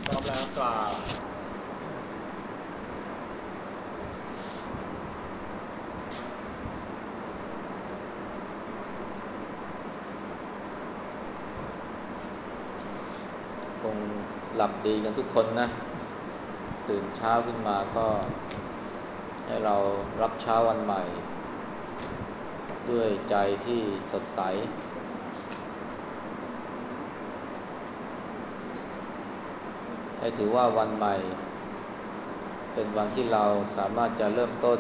พร้อมแล้วกล่าวคงหลับดีกันทุกคนนะตื่นเช้าขึ้นมาก็ให้เรารับเช้าวันใหม่ด้วยใจที่สดใสให้ถือว่าวันใหม่เป็นวันที่เราสามารถจะเริ่มต้น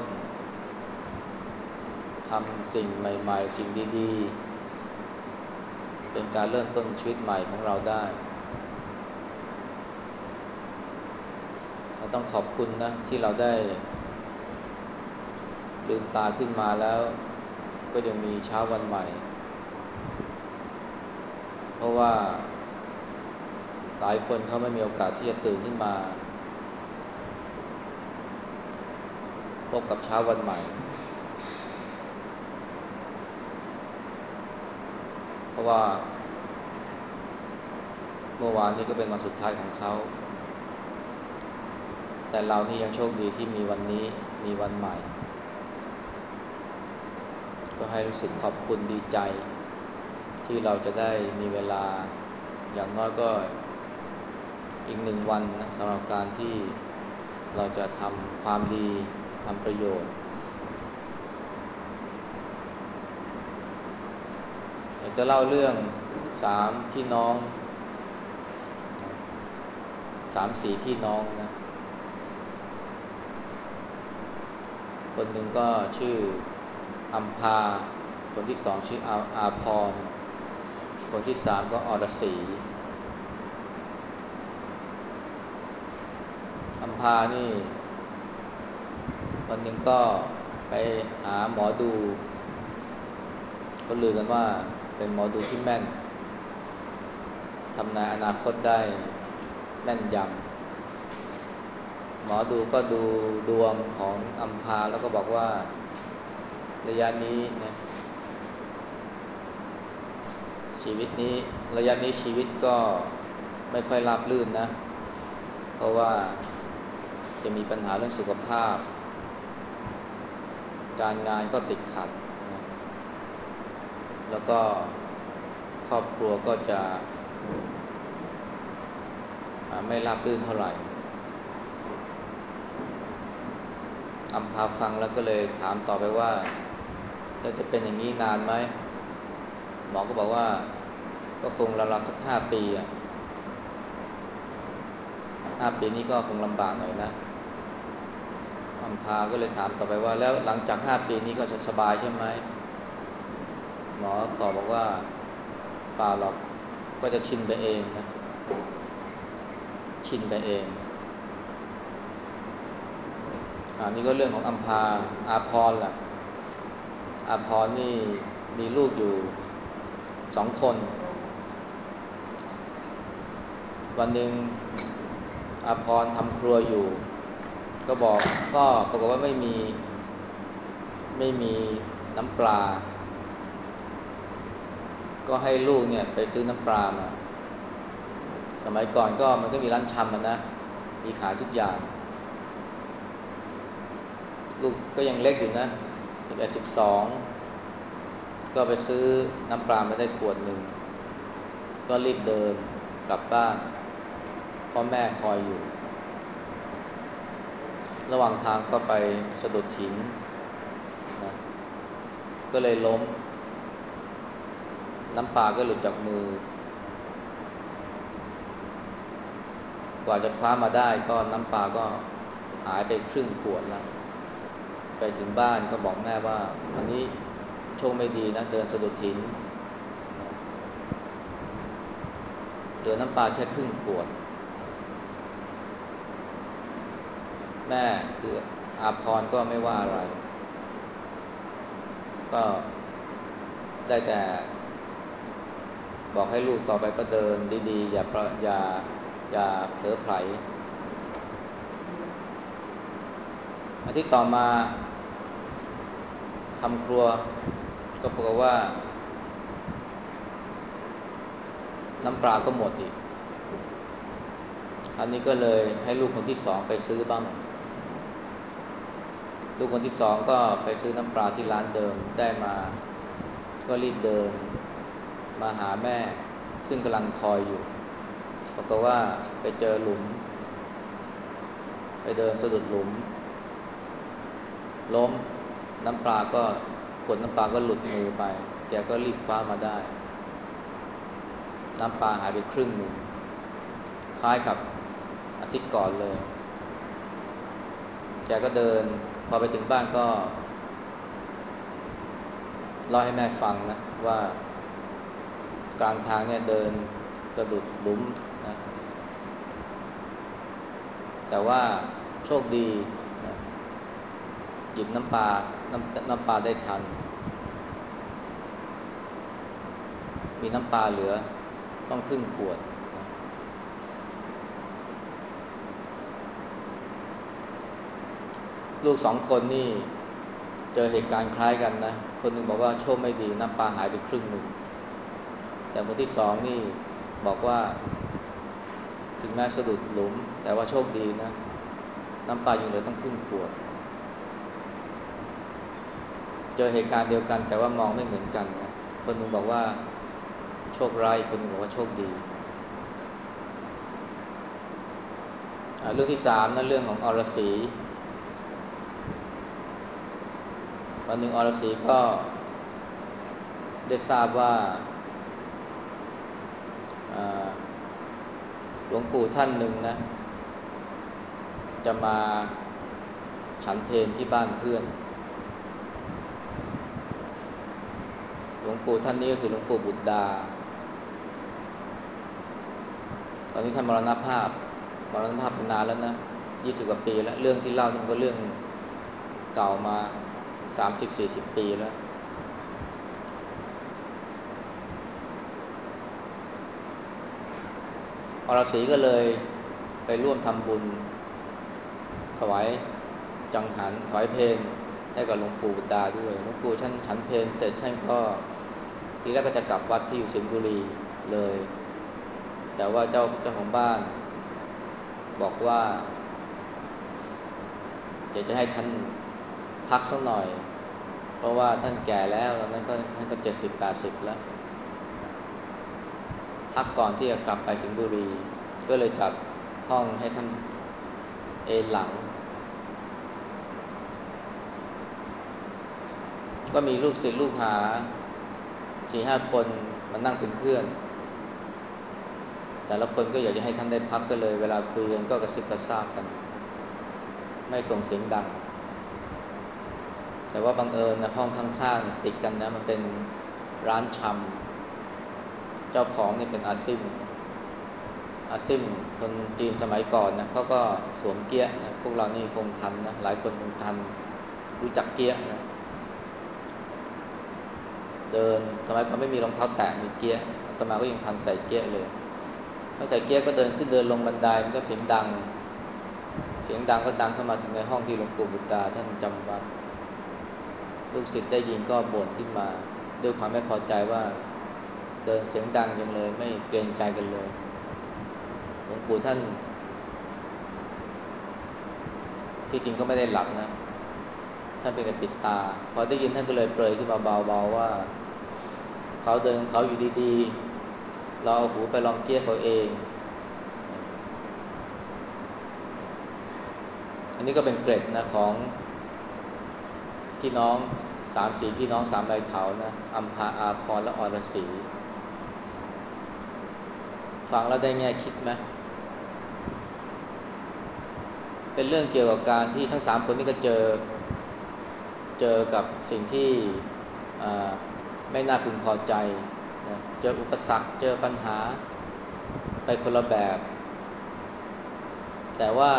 ทำสิ่งใหม่ๆสิ่งดีๆเป็นการเริ่มต้นชีวิตใหม่ของเราได้เราต้องขอบคุณนะที่เราได้ลืมตาขึ้นมาแล้วก็ยังมีเช้าวันใหม่เพราะว่าหลายคนเขาไม่มีโอกาสที่จะตื่นขึ้นมาพบกับเช้าวันใหม่เพราะว่าเมื่อวานนี้ก็เป็นวันสุดท้ายของเขาแต่เรานี่ยังโชคดีที่มีวันนี้มีวันใหม่ก็ให้รู้สึกขอบคุณดีใจที่เราจะได้มีเวลาอย่างน้อยก็อีกหนึ่งวันนะสำหรับการที่เราจะทำความดีทำประโยชน์อยากจะเล่าเรื่องสามพี่น้องสามสี่พี่น้องนะคนหนึ่งก็ชื่ออัมพาคนที่สองชื่ออาพรคนที่สามก็อรศรีอัมพานี่วันหนึ่งก็ไปหาหมอดูเขาลือกันว่าเป็นหมอดูที่แม่นทำนายอนาคตได้แม่นยำหมอดูก็ดูดวงของอัมพาแล้วก็บอกว่าระยะนี้นะชีวิตนี้ระยะนี้ชีวิตก็ไม่ค่อยราบรื่นนะเพราะว่าจะมีปัญหาเรื่องสุขภาพการงานก็ติดขัดนะแล้วก็ครอบครัวก็จะไม่ราบรื่นเท่าไหร่อัมพาฟังแล้วก็เลยถามต่อไปว่าแล้วจะเป็นอย่างนี้นานไหมหมอก็บอกว่าก็คงราวๆสัก5 ปีอ่ะ5 ปีนี้ก็คงลำบากหน่อยนะอัมพาก็เลยถามต่อไปว่าแล้วหลังจาก5 ปีนี้ก็จะสบายใช่ไหมหมอตอบบอกว่าเปล่าหรอกก็จะชินไปเองนะชินไปเองนี่ก็เรื่องของอัมพาอาพรล่ะอาพรนี่มีลูกอยู่2 คนวันหนึ่งอาพรทำครัวอยู่ก็บอกก็ปรากฏว่าไม่มีน้ำปลาก็ให้ลูกเนี่ยไปซื้อน้ำปลามาสมัยก่อนก็มันก็มีร้านชำนะมีขายทุกอย่างลูกก็ยังเล็กอยู่นะ11 12ก็ไปซื้อน้ำปลามาได้ขวด 1ก็รีบเดินกลับบ้านเพราะแม่คอยอยู่ระหว่างทางก็ไปสะดุดหินนะก็เลยล้มน้ำปลาก็หลุดจากมือกว่าจะคว้ามาได้ก็น้ำปลาก็หายไปครึ่งขวดแล้วไปถึงบ้านก็บอกแม่ว่าวันนี้โชคไม่ดีนะเดินสะดุดหินนะเหลือน้ำปลาแค่ครึ่งขวดแม่คืออาพรก็ไม่ว่าอะไรก็ได้แต่บอกให้ลูกต่อไปก็เดินดีๆอย่าเผลอไผลอาทิตย์ต่อมาทำครัวก็ปรากฏว่าน้ำปลาก็หมดอีกอันนี้ก็เลยให้ลูกคนที่สองไปซื้อบ้างลูกคนที่สองก็ไปซื้อน้ำปลาที่ร้านเดิมได้มาก็รีบเดินมาหาแม่ซึ่งกำลังคอยอยู่ปรากฏว่าไปเจอหลุมไปเดินสะดุดหลุมล้มน้ำปลาก็ขวดน้ำปลาก็หลุดมือไปแกก็รีบคว้ามาได้น้ำปลาหายไปครึ่งหนึ่งคล้ายกับอาทิตย์ก่อนเลยแกก็เดินพอไปถึงบ้านก็เล่าให้แม่ฟังนะว่ากลางทางเนี่ยเดินสะดุดหลุมนะแต่ว่าโชคดีนะหยิบน้ำปลาได้ทันมีน้ำปลาเหลือต้องครึ่งขวดลูกสองคนนี่เจอเหตุการณ์คล้ายกันนะคนหนึ่งบอกว่าโชคไม่ดีน้ำปลาหายไปครึ่งหนึ่งแต่คนที่สองนี่บอกว่าถึงแม้สะดุดหลุมแต่ว่าโชคดีนะน้ำปลายังเหลือต้องครึ่งขวดเจอเหตุการณ์เดียวกันแต่ว่ามองไม่เหมือนกันนะคนหนึ่งบอกว่าโชคร้ายคนหนึ่งบอกว่าโชคดีเรื่องที่สามนะเรื่องของอรศรีวันหนึ่งอรศรีก็ได้ทราบว่าหลวงปู่ท่านหนึ่งนะจะมาฉันเพลที่บ้านเพื่อนหลวงปู่ท่านนี้ก็คือหลวงปู่บุตรดาตอนนี้ท่านมรณภาพไปนานแล้วนะ20 กว่าปีแล้วเรื่องที่เล่านี่ก็เรื่องเก่ามา30-40 ปีแล้วอรศรีก็เลยไปร่วมทำบุญถวายจังหันถวายเพลให้กับหลวงปู่บุตรดาด้วยหลวงปู่ท่านฉันเพลเสร็จท่านก็ทีแรกก็จะกลับวัดที่อยู่สิงห์บุรีเลยแต่ว่าเจ้าของบ้านบอกว่าจะให้ท่านพักสักหน่อยเพราะว่าท่านแก่แล้วตอนนั้นก็ท่านก็70-80แล้วพักก่อนที่จะกลับไปสิงห์บุรีก็เลยจัดห้องให้ท่านเอนหลังก็มีลูกศิษย์ลูกหา4-5 คนมานั่งเป็นเพื่อนแต่ละคนก็อยากจะให้ท่านได้พักก็เลยเวลาคุยกันก็กระซิบกระซาบกันไม่ส่งเสียงดังแต่ว่าบังเอิญนะห้องข้างๆติดกันนะมันเป็นร้านชำเจ้าของนี่เป็นอาซิมคนจีนสมัยก่อนนะเขาก็สวมเกี๊ยะนะพวกเรานี่คงทันนะหลายคนคงทันรู้จักเกี๊ยะนะเดินสมัยก่อนไม่มีรองเท้าแตะมีเกี๊ยะอาตมาก็ยังทันใส่เกี๊ยะเลยถ้าใส่เกี๊ยะก็เดินขึ้นเดินลงบันไดมันก็เสียงดังก็ดังเข้ามาถึงในห้องที่หลวงปู่บุตรดาท่านจำวัดลูกศิษย์ได้ยินก็บ่นขึ้นมาด้วยความไม่พอใจว่าเดินเสียงดังจังเลยไม่เกรงใจกันเลยหลวงปู่ท่านที่จริงก็ไม่ได้หลับนะท่านเป็นแต่ปิดตาพอได้ยินท่านก็เลยเปรยขึ้นมาเบาๆว่าเขาเดินเขาอยู่ดีๆเราเอาหูไปลองเกี้ยเขาเองอันนี้ก็เป็นเกร็ดนะของพี่น้อง3-4พี่น้อง3 ใบเถานะอัมพาอาภรณ์และอรศรีฟังแล้วได้แง่คิดไหมเป็นเรื่องเกี่ยวกับการที่ทั้ง3 คนนี้ก็เจอกับสิ่งที่ไม่น่าพึงพอใจนะเจออุปสรรคเจอปัญหาไปคนละแบบแต่ว่า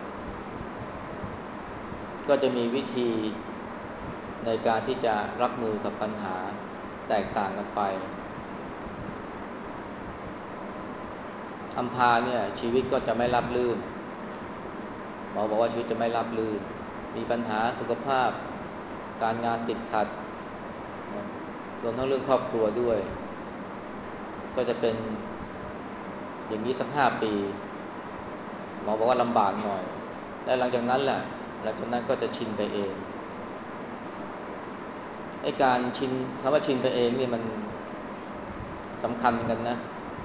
ก็จะมีวิธีในการที่จะรับมือกับปัญหาแตกต่างกันไปอัมพาเนี่ยชีวิตก็จะไม่ราบรื่นหมอบอกว่าชีวิตจะไม่ราบรื่นมีปัญหาสุขภาพการงานติดขัดนะรวมทั้งเรื่องครอบครัวด้วยก็จะเป็นอย่างนี้สัก5 ปีมอบอกว่าลำบากหน่อยและหลังจากนั้นแหละหลังจากนั้นก็จะชินไปเองไอ้การชินคำว่าชินไปเองนี่มันสำคัญเหมือนกันนะ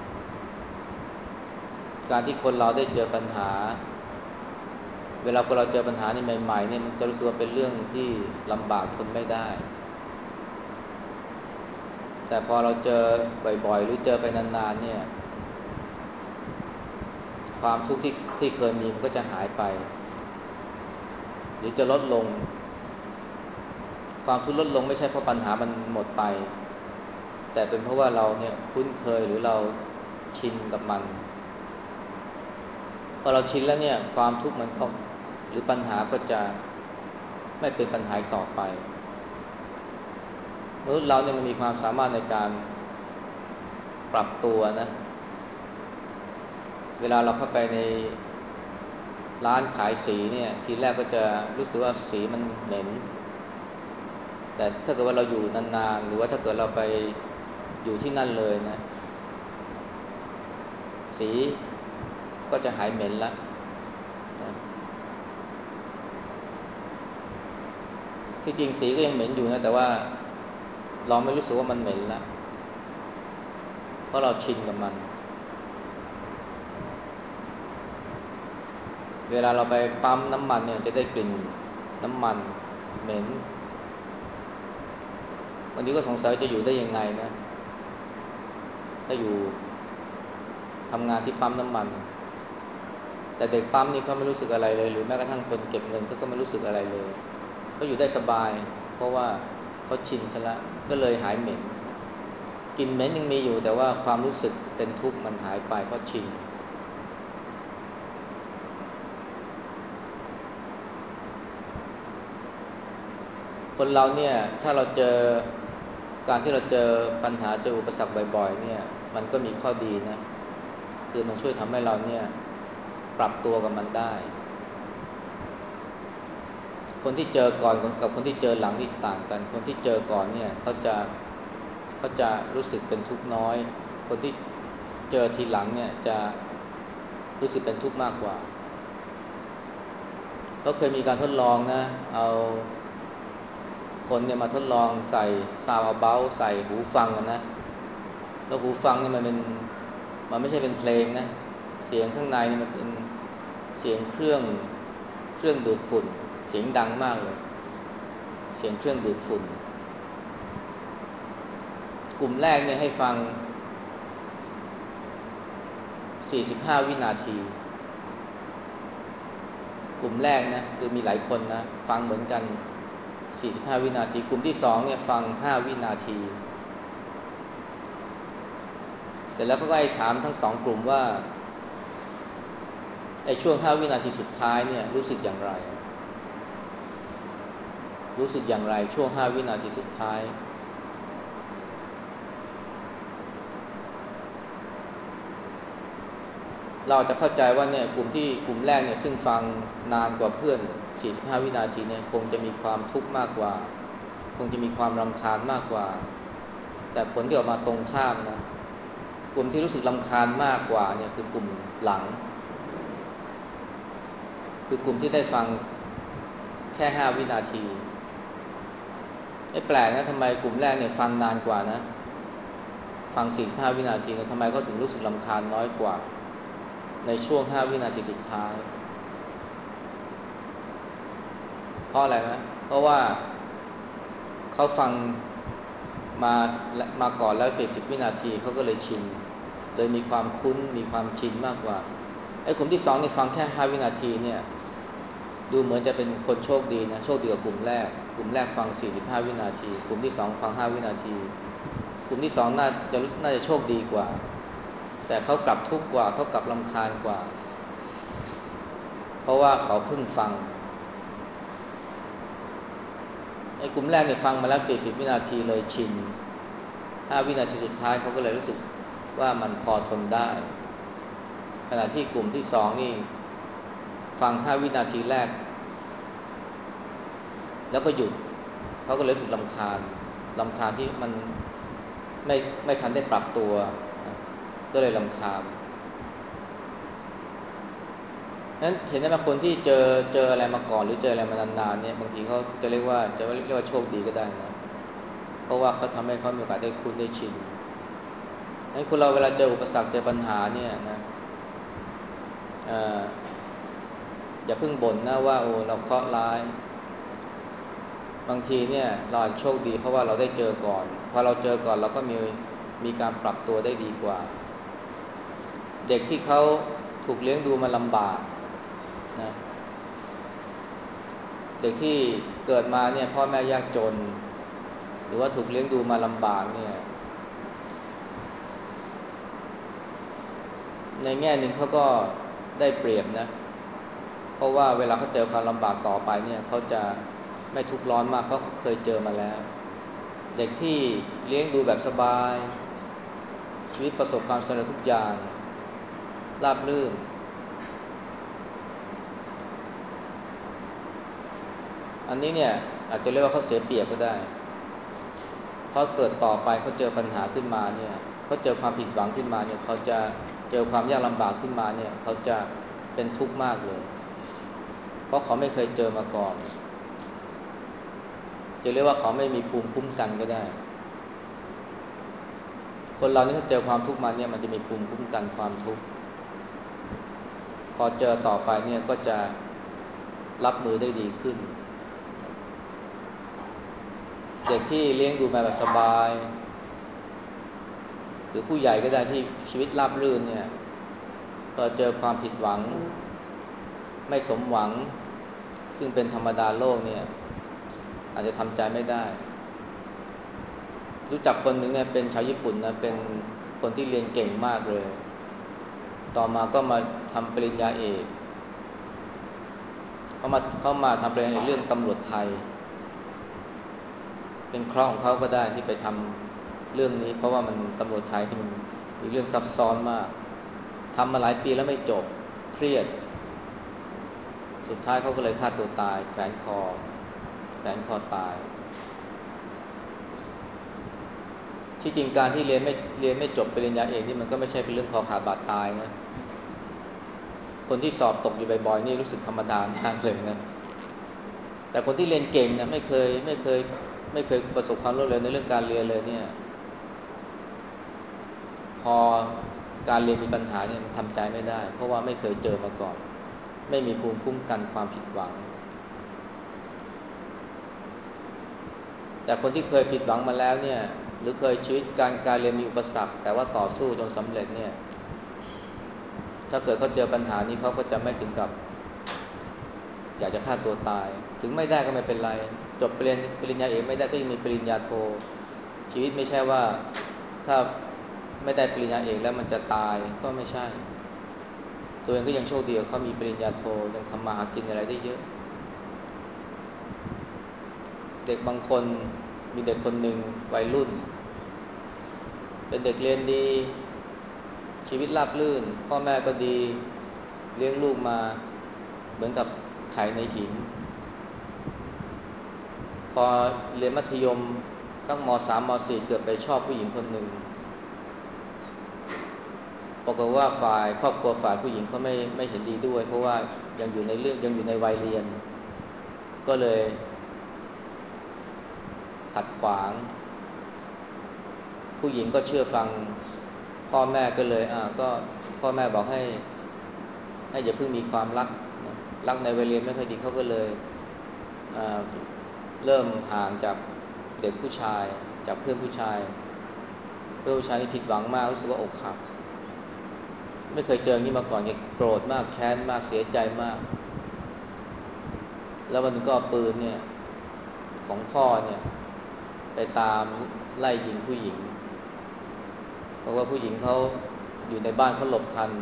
การที่คนเราได้เจอปัญหาเวลาคนเราเจอปัญหานี่ใหม่ๆเนี่ยมันจะรู้สึกว่าเป็นเรื่องที่ลำบากทนไม่ได้แต่พอเราเจอบ่อยๆหรือเจอไปนานๆเนี่ยความทุกข์ที่เคยมีมันก็จะหายไปหรือจะลดลงความทุกข์ลดลงไม่ใช่เพราะปัญหามันหมดไปแต่เป็นเพราะว่าเราเนี่ยคุ้นเคยหรือเราชินกับมันพอเราชินแล้วเนี่ยความทุกข์มันก็หรือปัญหาก็จะไม่เป็นปัญหาต่อไปมนุษย์เราเนี่ยมันมีความสามารถในการปรับตัวนะเวลาเราเข้าไปในร้านขายสีเนี่ยทีแรกก็จะรู้สึกว่าสีมันเหม็นแต่ถ้าเกิดว่าเราอยู่นานๆหรือว่าถ้าเกิดเราไปอยู่ที่นั่นเลยนะสีก็จะหายเหม็นละนะที่จริงสีก็ยังเหม็นอยู่นะแต่ว่าเราไม่รู้สึกว่ามันเหม็นละเพราะเราชินกับมันเวลาเราไปปั๊มน้ำมันเนี่ยจะได้กลิ่นน้ำมันเหม็นวันนี้ก็สงสัยจะอยู่ได้ยังไงนะถ้าอยู่ทำงานที่ปั๊มน้ำมันแต่เด็กปั๊มนี่เขาไม่รู้สึกอะไรเลยหรือแม้กระทั่งคนเก็บเงินเขาก็ไม่รู้สึกอะไรเลยเขาอยู่ได้สบายเพราะว่าเขาชินซะแล้วก็เลยหายเหม็นกลิ่นเหม็นยังมีอยู่แต่ว่าความรู้สึกเป็นทุกข์มันหายไปเพราะชินคนเราเนี่ยถ้าเราเจอการที่เราเจอปัญหาเจออุปสรรคบ่อยๆเนี่ยมันก็มีข้อดีนะคือมันช่วยทำให้เราเนี่ยปรับตัวกับมันได้คนที่เจอก่อนกับคนที่เจอหลังนี่ต่างกันคนที่เจอก่อนเนี่ยเขาจะรู้สึกเป็นทุกข์น้อยคนที่เจอทีหลังเนี่ยจะรู้สึกเป็นทุกข์มากกว่าเขาเคยมีการทดลองนะเอาคนเนี่ยมาทดลองใส่ซาวด์เบาใส่หูฟังกันนะแล้วหูฟังเนี่ยมันไม่ใช่เป็นเพลงนะเสียงข้างในเนี่ยมันเป็นเสียงเครื่องดูดฝุ่นเสียงดังมากเลยเสียงเครื่องดูดฝุ่นกลุ่มแรกเนี่ยให้ฟัง45วินาทีกลุ่มแรกนะคือมีหลายคนนะฟังเหมือนกัน45วินาทีกลุ่มที่2เนี่ยฟัง5วินาทีเสร็จแล้วก็ให้ถามทั้ง2กลุ่มว่าไอ้ช่วง5วินาทีสุดท้ายเนี่ยรู้สึกอย่างไรช่วง5วินาทีสุดท้ายเราจะเข้าใจว่าเนี่ยกลุ่มแรกเนี่ยซึ่งฟังนานกว่าเพื่อน45วินาทีเนี่ยคงจะมีความทุกข์มากกว่าคงจะมีความรำคาญมากกว่าแต่ผลที่ออกมาตรงข้ามนะกลุ่มที่รู้สึกรำคาญมากกว่าเนี่ยคือกลุ่มหลังคือกลุ่มที่ได้ฟังแค่5วินาทีไอ้แปลกนะทำไมกลุ่มแรกเนี่ยฟังนานกว่านะฟัง45วินาทีเนี่ยทำไมเขาถึงรู้สึกรำคาญน้อยกว่าในช่วง5วินาทีสุดท้ายเพราะอะไรไหมเพราะว่าเขาฟังมามาก่อนแล้ว40วินาทีเขาก็เลยชินเลยมีความคุ้นมีความชินมากกว่าไอ้กลุ่มที่2นี่ฟังแค่5วินาทีเนี่ยดูเหมือนจะเป็นคนโชคดีนะโชคดีกว่ากลุ่มแรกฟัง45วินาทีกลุ่มที่2ฟัง5วินาทีกลุ่มที่2น่าจะโชคดีกว่าแต่เขากลับทุกข์กว่าเขากลับรำคาญกว่าเพราะว่าเขาเพิ่งฟังไอ้กลุ่มแรกเนี่ยฟังมาแล้ว40วินาทีเลยชิน5วินาทีสุดท้ายเขาก็เลยรู้สึกว่ามันพอทนได้ขณะที่กลุ่มที่2นี่ฟัง5วินาทีแรกแล้วก็หยุดเขาก็เลยรู้สึกรำคาญที่มันไม่ไม่ทันได้ปรับตัวนะก็เลยรำคาญนั้นเห็นได้บางคนที่เจออะไรมาก่อนหรือเจออะไรมานานๆเนี่ยบางทีเขาจะเรียกว่าโชคดีก็ได้นะเพราะว่าเขาทำให้เขามีโอกาสได้คุ้นได้ชินนั้นคนเราเวลาเจออุปสรรคเจอปัญหาเนี่ยนะเอ่ออย่าเพิ่งบ่นนะว่าโอ้เราเคราะห์ร้ายบางทีเนี่ยเราอาจโชคดีเพราะว่าเราได้เจอก่อนพอเราเจอก่อนเราก็มีการปรับตัวได้ดีกว่าเด็กที่เขาถูกเลี้ยงดูมาลำบากนะเด็กที่เกิดมาเนี่ยพ่อแม่ยากจนหรือว่าถูกเลี้ยงดูมาลำบากเนี่ยในแง่หนึ่งเขาก็ได้เปรียบนะเพราะว่าเวลาเขาเจอความลำบากต่อไปเนี่ยเขาจะไม่ทุกข์ร้อนมากเพราะเขาเคยเจอมาแล้วเด็กที่เลี้ยงดูแบบสบายชีวิตประสบความสำเร็จทุกอย่างราบรื่นอันนี้เนี่ยอาจจะเรียกว่าเขาเสียเปรียบก็ได้เพราะเกิดต่อไปเขาเจอปัญหาขึ้นมาเนี่ยเขาเจอความผิดหวังขึ้นมาเนี่ยเขาจะเจอความยากลำบากขึ้นมาเนี่ยเขาจะเป็นทุกข์มากเลยเพราะเขาไม่เคยเจอมาก่อนจะเรียกว่าเขาไม่มีภูมิคุ้มกันก็ได้คนเรานี่ถ้าเจอความทุกข์มาเนี่ยมันจะมีภูมิคุ้มกันความทุกข์พอเจอต่อไปเนี่ยก็จะรับมือได้ดีขึ้นเด็กที่เลี้ยงดูมาแบบสบายหรือผู้ใหญ่ก็ได้ที่ชีวิตราบรื่นเนี่ยพอเจอความผิดหวังไม่สมหวังซึ่งเป็นธรรมดาโลกเนี่ยอาจจะทำใจไม่ได้รู้จักคนหนึ่งเนี่ยเป็นชาวญี่ปุ่นนะเป็นคนที่เรียนเก่งมากเลยต่อมาก็มาทำปริญญาเอกเขามาทำปริญญาเอกเรื่องตำรวจไทยเป็นเคราะห์ของเขาก็ได้ที่ไปทำเรื่องนี้เพราะว่ามันตำรวจไทยที่มันมีเรื่องซับซ้อนมากทำมาหลายปีแล้วไม่จบเครียดสุดท้ายเขาก็เลยฆ่าตัวตายแขวนคอตายที่จริงการที่เรียนไม่จบปริญญาเอกนี่มันก็ไม่ใช่เป็นเรื่องคอขาดบาดตายนะคนที่สอบตกอยู่บ่อยๆนี่รู้สึกธรรมดามากเลยนะแต่คนที่เรียนเก่งเนี่ยไม่เคยประสบความสำเร็จในเรื่องการเรียนเลยเนี่ยพอการเรียนมีปัญหาเนี่ยมันทำใจไม่ได้เพราะว่าไม่เคยเจอมาก่อนไม่มีภูมิคุ้มกันความผิดหวังแต่คนที่เคยผิดหวังมาแล้วเนี่ยหรือเคยชีวิตการเรียนมีอุปสรรคแต่ว่าต่อสู้จนสำเร็จเนี่ยถ้าเกิดเขาเจอปัญหานี้เขาก็จะไม่ถึงกับอยากจะฆ่าตัวตายถึงไม่ได้ก็ไม่เป็นไรจบปริญญาเอกไม่ได้ก็ยังมีปริญญาโทชีวิตไม่ใช่ว่าถ้าไม่ได้ปริญญาเอกแล้วมันจะตายก็ไม่ใช่ตัวเองก็ยังโชคดีเขามีปริญญาโทยังทำมาหากินอะไรได้เยอะเด็กบางคนมีเด็กคนหนึ่งวัยรุ่นเป็นเด็กเรียนดีชีวิตราบรื่นพ่อแม่ก็ดีเลี้ยงลูกมาเหมือนกับไข่ในหินพอเรียนมัธยมสักม.3 ม.4เกิดไปชอบผู้หญิงคนหนึ่งปรากฏว่าฝ่ายครอบครัวฝ่ายผู้หญิงเขาไม่เห็นดีด้วยเพราะว่ายังอยู่ในวัยเรียนก็เลยขัดขวางผู้หญิงก็เชื่อฟังพ่อแม่ก็เลยก็พ่อแม่บอกให้อย่าเพิ่งมีความรักนะรักในวัยเรียนไม่ค่อยดีเขาก็เลยอ่าเริ่มห่างจากเด็กผู้ชายจากเพื่อนผู้ชายนี่ผิดหวังมากรู้สึกว่าอกหักไม่เคยเจออย่างนี้มาก่อนเนี่ยโกรธมากแค้นมากเสียใจมากแล้ววันนึงก็เอาปืนเนี่ยของพ่อเนี่ยไปตามไล่ยิงผู้หญิงเพราะว่าผู้หญิงเขาอยู่ในบ้านเขาหลบทัน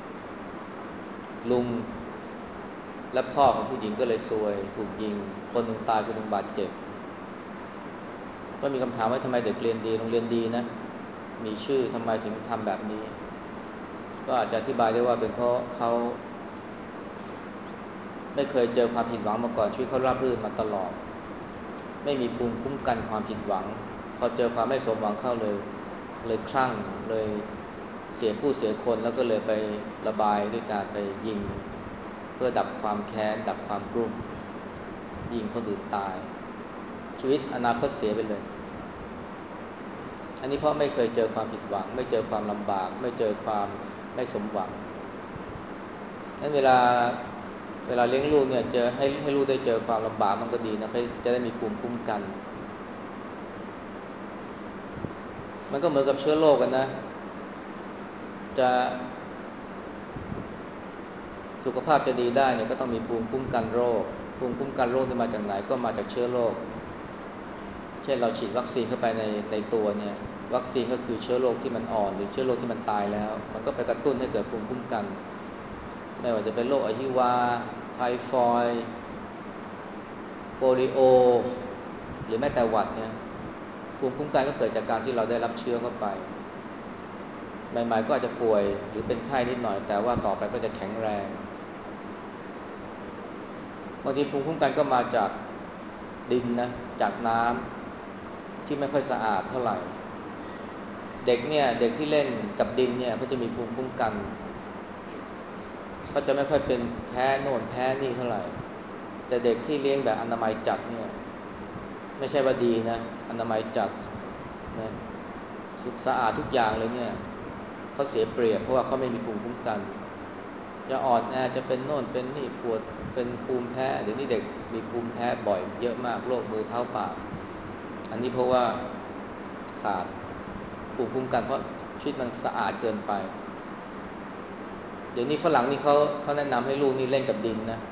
ลุงและพ่อของผู้หญิงก็เลยซวยถูกยิงคนหนึ่งตายคนหนึ่งบาดเจ็บก็มีคำถามว่าทำไมเด็กเรียนดีโรงเรียนดีนะมีชื่อทำไมถึงทำแบบนี้ก็อาจจะอธิบายได้ว่าเป็นเพราะเขาไม่เคยเจอความผิดหวังมาก่อนชีวิตเขาราบรื่นมาตลอดไม่มีภูมิคุ้มกันความผิดหวังพอเจอความไม่สมหวังเข้าเลยคลั่งเลยเสียผู้เสียคนแล้วก็เลยไประบายด้วยการไปยิงพื่อดับความแค้นดับความกลุ้มยิงคนอื่นตายชีวิตอนาคตเสียไปเลยอันนี้เพราะไม่เคยเจอความผิดหวังไม่เจอความลำบากไม่เจอความไม่สมหวังนั้นเวลาเลี้ยงลูกเนี่ยเจอให้ลูกได้เจอความลำบากมันก็ดีนะให้จะได้มีภูมิคุ้มกันมันก็เหมือนกับเชื้อโรคกันนะจะสุขภาพจะดีได้เนี่ยก็ต้องมีภูมิคุ้มกันโรคภูมิคุ้มกันโรคที่มาจากไหนก็มาจากเชื้อโรคเช่นเราฉีดวัคซีนเข้าไปในตัวเนี่ยวัคซีนก็คือเชื้อโรคที่มันอ่อนหรือเชื้อโรคที่มันตายแล้วมันก็ไปกระตุ้นให้เกิดภูมิคุ้มกันไม่ว่าจะเป็นโรคอหิวาไทฟอยด์โปลิโอหรือแม้แต่หวัดเนี่ยภูมิคุ้มกันก็เกิดจากการที่เราได้รับเชื้อเข้าไปใหม่ๆก็อาจจะป่วยหรือเป็นไข้นิดหน่อยแต่ว่าต่อไปก็จะแข็งแรงบางทีภูมิคุ้มกันก็มาจากดินนะจากน้ำที่ไม่ค่อยสะอาดเท่าไหร่เด็กที่เล่นกับดินเนี่ยก็จะมีภูมิคุ้มกันก็จะไม่ค่อยเป็นแพ้โน่นแพ้นี่เท่าไหร่แต่เด็กที่เลี้ยงแบบอนามัยจัดเนี่ยไม่ใช่ว่าดีนะอนามัยจัดนะสะอาดทุกอย่างเลยเนี่ยเขาเสียเปรียบเพราะว่าเขาไม่มีภูมิคุ้มกันจะอ่อนแอจะเป็นโน่นเป็นนี่ปวดเป็นภูมิแพ้เดี๋ยวนี้เด็กมีภูมิแพ้บ่อยเยอะมากโรคมือเท้าปากอันนี้เพราะว่าขาดภูมิคุ้มกันเพราะชีวิตมันสะอาดเกินไปเดี๋ยวนี้ฝรั่งนี่เขาแนะนำให้ลูกนี่เล่นกับดินนะ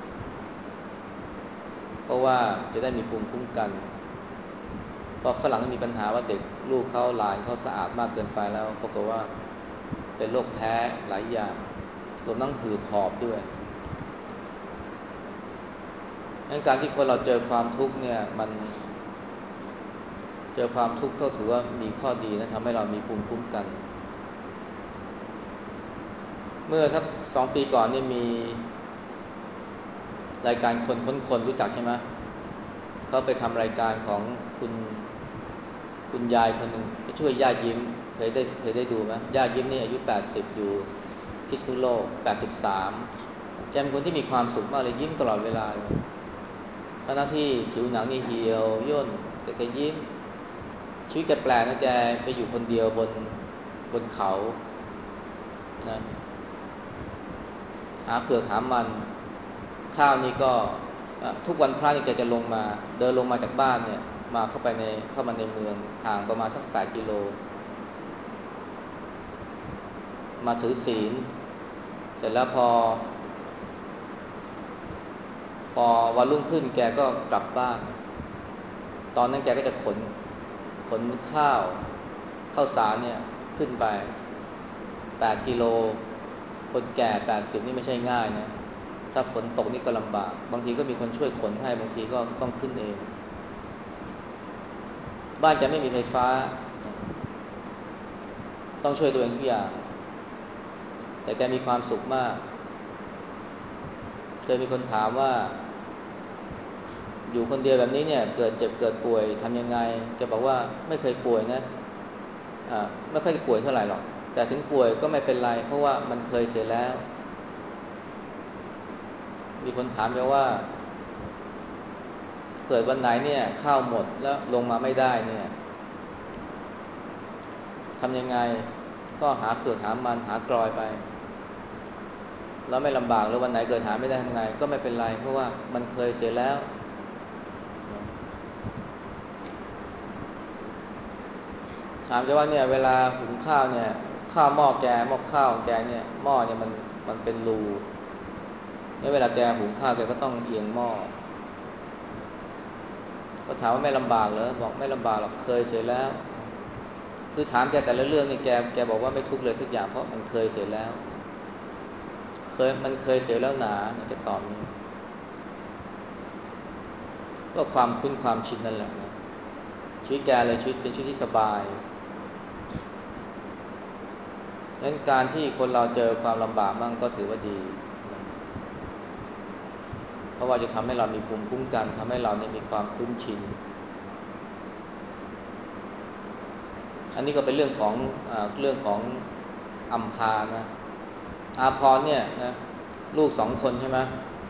เพราะว่าจะได้มีภูมิคุ้มกันเพราะฝรั่งมีปัญหาว่าเด็กลูกเขาหลานเขาสะอาดมากเกินไปแล้วปรากฏว่าเป็นโรคแพ้หลายอย่างรวมทั้งหืดหอบด้วยงั้นการที่คนเราเจอความทุกข์เนี่ยมันเจอความทุกข์ก็ถือว่ามีข้อดีนะทำให้เรามีภูมิคุ้มกันเมื่อทัก2 ปีก่อนนี่มีรายการคนค้นคนรู้จักใช่ไหมเขาไปทำรายการของคุณยายคนหนึ่งที่ช่วยย่ายิ้มเคยได้ดูไหมย่ายิ้มนี่อายุ80อยู่พิษณุโลก83แกเป็นคนที่มีความสุขมากเลยยิ้มตลอดเวลาเลยทั้งที่ผิวหนังนี่เหี่ยวย่นแต่แกยิ้มชีวิตแกแปลกนะแกไปอยู่คนเดียวบนเขานะหาเปลือกหามันข้าวนี่ก็ทุกวันพระนี่แกจะลงมาเดินลงมาจากบ้านเนี่ยมาเข้ามาในเมืองห่างประมาณสัก8 กิโลมาถือศีลเสร็จแล้วพอวันรุ่งขึ้นแกก็กลับบ้านตอนนั้นแกก็จะขนข้าวสารเนี่ยขึ้นไป8 กิโลคนแก่80นี่ไม่ใช่ง่ายนะถ้าฝนตกนี่ก็ลำบากบางทีก็มีคนช่วยขนให้บางทีก็ต้องขึ้นเองบ้านแกไม่มีไฟฟ้าต้องช่วยตัวเองทุกอย่างแต่แกมีความสุขมากเคยมีคนถามว่าอยู่คนเดียวแบบนี้เนี่ยเกิดเจ็บเกิดป่วยทำยังไงแกบอกว่าไม่เคยป่วยนะไม่ค่อยป่วยเท่าไหร่หรอกแต่ถึงป่วยก็ไม่เป็นไรเพราะว่ามันเคยเสียแล้วมีคนถามแกว่าเกิดวันไหนเนี่ยข้าวหมดแล้วลงมาไม่ได้เนี่ยทำยังไงก็หาเผือกหามันหากรอยไปแล้วไม่ลำบากแล้ววันไหนเกิดหาไม่ได้ทำไงก็ไม่เป็นไรเพราะว่ามันเคยเสียแล้วถามแกว่าเนี่ยเวลาหุงข้าวเนี่ยข้าวหม้อข้าวของแกเนี่ยหม้อเนี่ยมันเป็นรูเนี่ยเวลาแกหุงข้าวแกก็ต้องเอียงหม้อก็ถามว่าไม่ลำบากเหรอบอกไม่ลำบากหรอกเคยเสียแล้วคือถามแกแต่ละเรื่องนี่แกบอกว่าไม่ทุกข์เลยสักอย่างเพราะมันเคยเสียแล้วมันเคยเสียแล้วหนาแกตอบนี้ก็ความคุ้นความชินนั่นแหละนะชีวิตแกเลยชีวิตเป็นชีวิตที่สบายดังนั้นการที่คนเราเจอความลำบากมั่งก็ถือว่าดีนะเพราะว่าจะทำให้เรามีภูมิคุ้มกันทำให้เราเนี่ยมีความคุ้นชินอันนี้ก็เป็นเรื่องของอัมพานะอาพรเนี่ยนะลูก2 คนใช่ไหม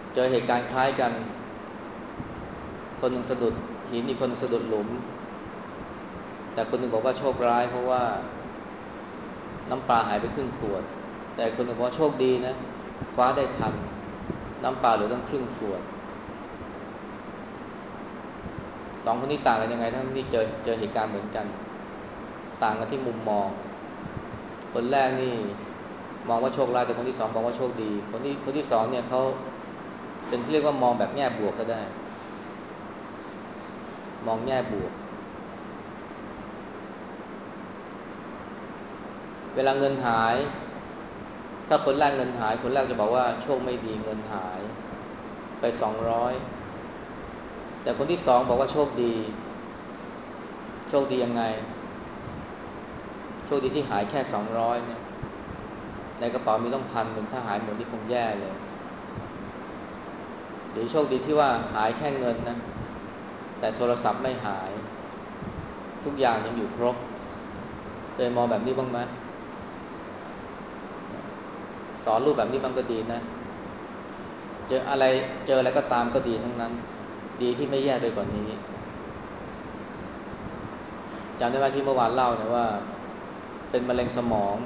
เจอเหตุการณ์คล้ายกันคนหนึ่งสะดุดหินอีกคนหนึ่งสะดุดหลุมแต่คนหนึ่งบอกว่าโชคร้ายเพราะว่าน้ำปลาหายไปครึ่งขวดแต่คนหนึ่งบอกว่าโชคดีนะคว้าได้ทันน้ำปลาเหลือตั้งครึ่งขวดสองคนนี้ต่างกันยังไงทั้งที่เจอเหตุการณ์เหมือนกันต่างกันที่มุมมองคนแรกนี่มองว่าโชคร้ายแต่คนที่สองมองว่าโชคดีคนที่สองเนี่ยเขาเป็นเรียกว่ามองแบบแง่บวกก็ได้มองแง่บวกเวลาเงินหายถ้าคนแรกเงินหายคนแรกจะบอกว่าโชคไม่ดีเงินหายไป200แต่คนที่สองบอกว่าโชคดีโชคดียังไงโชคดีที่หายแค่200เนี่ยในกระเป๋ามีต้อง1,000ถ้าหายหมดนี่คงแย่เลยหรือโชคดีที่ว่าหายแค่เงินนะแต่โทรศัพท์ไม่หายทุกอย่างยังอยู่ครบเคยมองแบบนี้บ้างไหมสอนลูกแบบนี้บ้างก็ดีนะเจออะไรก็ตามก็ดีทั้งนั้นดีที่ไม่แย่ไปกว่านี้จำได้ไหมที่เมื่อวานเล่านะว่าเป็นมะเร็งสมอง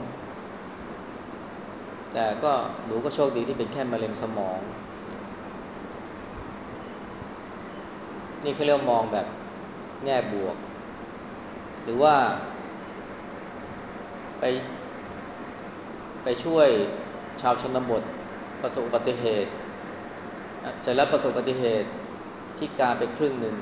แต่ก็หนูก็โชคดีที่เป็นแค่มะเร็งสมองนี่เขาเรียกมองแบบแง่บวกหรือว่าไปไปช่วยชาวชนบทประสบอุบัติเหตุเสร็จแล้วประสบอุบัติเหตุพิการไปครึ่งหนึ่ง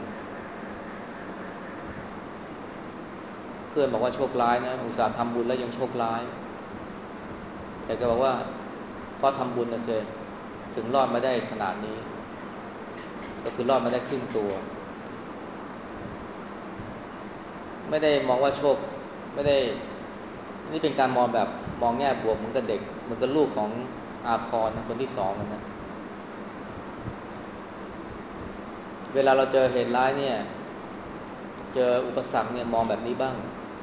เพื่อนบอกว่าโชคร้ายนะอุตส่าห์ทำบุญแล้วยังโชคร้ายแต่ก็บอกว่าเพราะทำบุญนะเซถึงรอดมาได้ขนาดนี้ก็คือรอดมาได้ครึ่งตัวไม่ได้มองว่าโชคไม่ได้นี่เป็นการมองแบบมองแง่บวกเหมือนกับเด็กเหมือนกับลูกของอาภรณ์นะคนที่สองนะเวลาเราเจอเหตุร้ายเนี่ยเจออุปสรรคเนี่ยมองแบบนี้บ้าง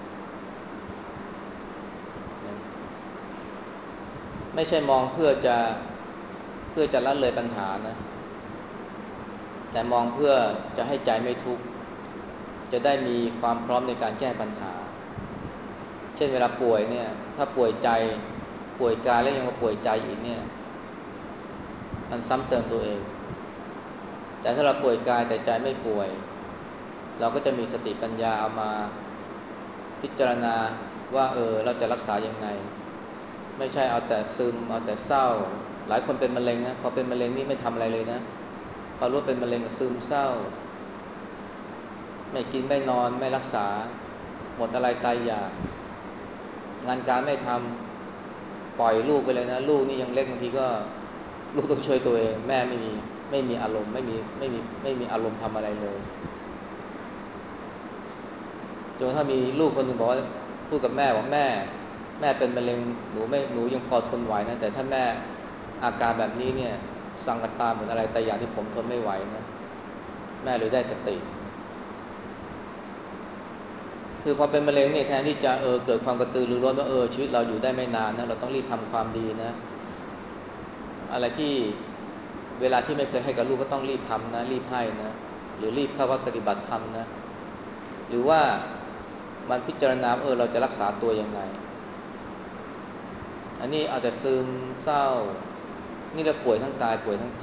ไม่ใช่มองเพื่อจะละเลยปัญหานะแต่มองเพื่อจะให้ใจไม่ทุกข์จะได้มีความพร้อมในการแก้ปัญหาเช่นเวลาป่วยเนี่ยถ้าป่วยใจป่วยกายแล้วยังมาป่วยใจอีกเนี่ยมันซ้ำเติมตัวเองแต่ถ้าเราป่วยกายแต่ใจไม่ป่วยเราก็จะมีสติปัญญาเอามาพิจารณาว่าเราจะรักษายังไงไม่ใช่เอาแต่ซึมเอาแต่เศร้าหลายคนเป็นมะเร็งนะพอเป็นมะเร็งนี่ไม่ทำอะไรเลยนะพอรู้เป็นมะเร็งก็ซึมเศร้าไม่กินไม่นอนไม่รักษาหมดอะไรตายอยากงานการไม่ทำปล่อยลูกไปเลยนะลูกนี่ยังเล็กบางทีก็ลูกต้องช่วยตัวเองแม่ไม่มีอารมณ์ไม่มีอารมณ์ทำอะไรเลยจนถ้ามีลูกคนหนึ่งบอกว่าพูดกับแม่บอกแม่เป็นมะเร็งหนูยังพอทนไหวนะแต่ถ้าแม่อาการแบบนี้เนี่ยสังกตาเหมือนอะไรแต่อย่างที่ผมทนไม่ไหวนะแม่เลยได้สติคือพอเป็นมะเร็งเนี่ยแทนที่จะเกิดความกระตือรือร้นว่าชีวิตเราอยู่ได้ไม่นานนะเราต้องรีบทำความดีนะอะไรที่เวลาที่ไม่เคยให้กับลูกก็ต้องรีบทำนะรีบให้นะหรือรีบเข้าวัดปฏิบัติธรรมนะหรือว่ามันพิจารณาเราจะรักษาตัวยังไงอันนี้เอาแต่ซึมเศร้านี่เราป่วยทั้งกายป่วยทั้งใจ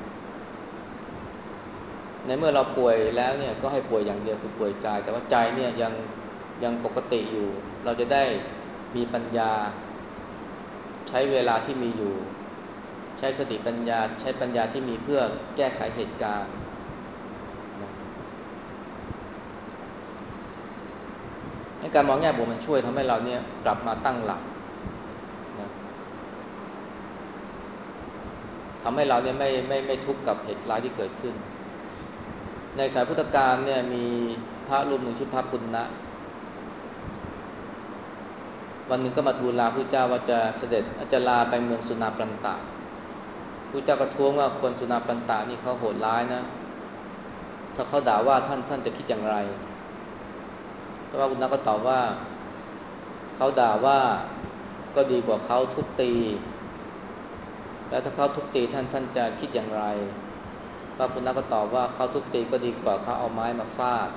ในเมื่อเราป่วยแล้วเนี่ยก็ให้ป่วยอย่างเดียวคือป่วยกายแต่ว่าใจเนี่ยยังปกติอยู่เราจะได้มีปัญญาใช้เวลาที่มีอยู่ใช้สติปัญญาใช้ปัญญาที่มีเพื่อแก้ไขเหตุการณ์ในการมองแง่บวกมันช่วยทำให้เราเนี่ยกลับมาตั้งหลักนะทำให้เราเนี่ยไม่ทุกข์กับเหตุร้ายที่เกิดขึ้นในสายพุทธกาลเนี่ยมีพระรูปหนึ่งชื่อพระปุณณะวันหนึ่งก็มาทูลลาพระเจ้าว่าจะเสด็จจะลาไปเมืองสุนาปันตะพระเจ้าก็ท้วงว่าคนสุนาปันตะนี่เขาโหดร้ายนะถ้าเขาด่าว่าท่านจะคิดอย่างไรพระปุณณะก็ตอบว่าเขาด่าว่าก็ดีกว่าเขาทุบตีแล้วถ้าเขาทุบตีท่านจะคิดอย่างไรพระพุทธก็ตอบว่าเขาทุบตีก็ดีกว่าเขาเอาไม้มาฟาด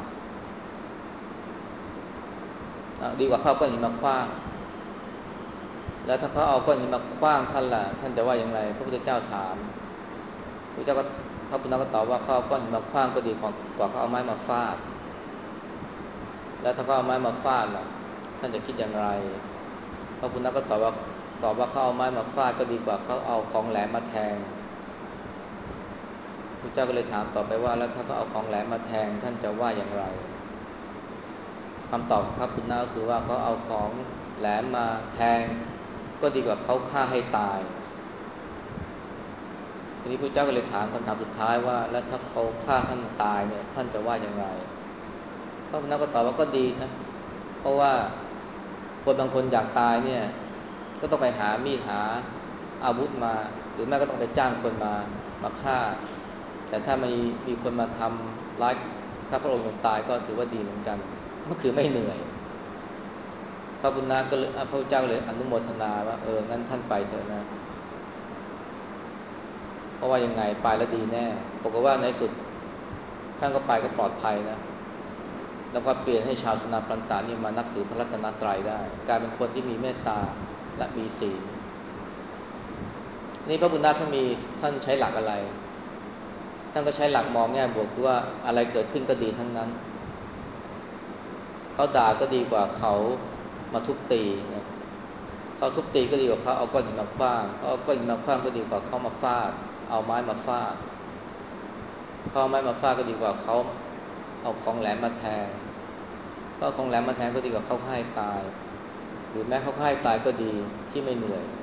ดีกว่าเขาเอาก้อนหินมาขว้างแล้วถ้าเขาเอาก้อนหินมาขว้างท่านล่ะท่านจะว่าอย่างไรพระพุทธเจ้าถามพระเจ้าก็พระพุทธก็ตอบว่าเขาเอาก้อนหินมาขว้างก็ดีกว่าเขาเอาไม้มาฟาดแล้วถ้าเขาเอาไม้มาฟาดล่ะท่านจะคิดอย่างไรพระพุทธก็ตอบว่าเขาเอาไม้มาฟาดก็ดีกว่าเขาเอาของแหลมมาแทงพระเจ้าก็เลยถามต่อไปว่าแล้วถ้าเขาเอาของแหลมมาแทงท่านจะว่าอย่างไรคำตอบของพระพุทธก็คือว่าเขาเอาของแหลมมาแทงก็ดีกว่าเขาฆ่าให้ตายทีนี้พระเจ้าก็เลยถามคำถามสุดท้ายว่าแล้วถ้าเขาฆ่าท่านตายเนี่ยท่านจะว่าอย่างไรพระพุทธก็ตอบว่าก็ดีนะเพราะว่าคนบางคนอยากตายเนี่ยก็ต้องไปหามีดหาอาวุธมาหรือแม่ก็ต้องไปจ้างคนมาฆ่าแต่ถ้ามีคนมาทำร้ายข้าพระองค์จนตายก็ถือว่าดีเหมือนกันก็คือไม่เหนื่อยพระพุทธก็เลยพระเจ้าเลยอนุโมทนาว่างั้นท่านไปเถอะนะเพราะว่ายังไงไปแล้วดีแน่ปรากฏว่าในสุดท่านก็ไปก็ปลอดภัยนะแล้วก็เปลี่ยนให้ชาวสุนาปันตานี่มานับถือพระรัตนตรัยได้กลายเป็นคนที่มีเมตตาและมีศีลนี่พระบุญนาถท่านใช้หลักอะไรท่านก็ใช้หลักมองแง่บวกคือว่าอะไรเกิดขึ้นก็ดีทั้งนั้นเขาด่าก็ดีกว่าเขามาทุบตีนะเขาทุบตีก็ดีกว่าเขาเอาก้อนหินมาขว้างเขาเอาก้อนหินมาขว้างก็ดีกว่าเขามาฟาดเอาไม้มาฟาดเขาเอาไม้มาฟาดก็ดีกว่าเขาเอาของแหลมมาแทงเขาเอาของแหลมมาแทงก็ดีกว่าเขาฆ่าให้ตายหรือแม้เขาฆ่าให้ตายก็ดีที่ไม่เหนื่อย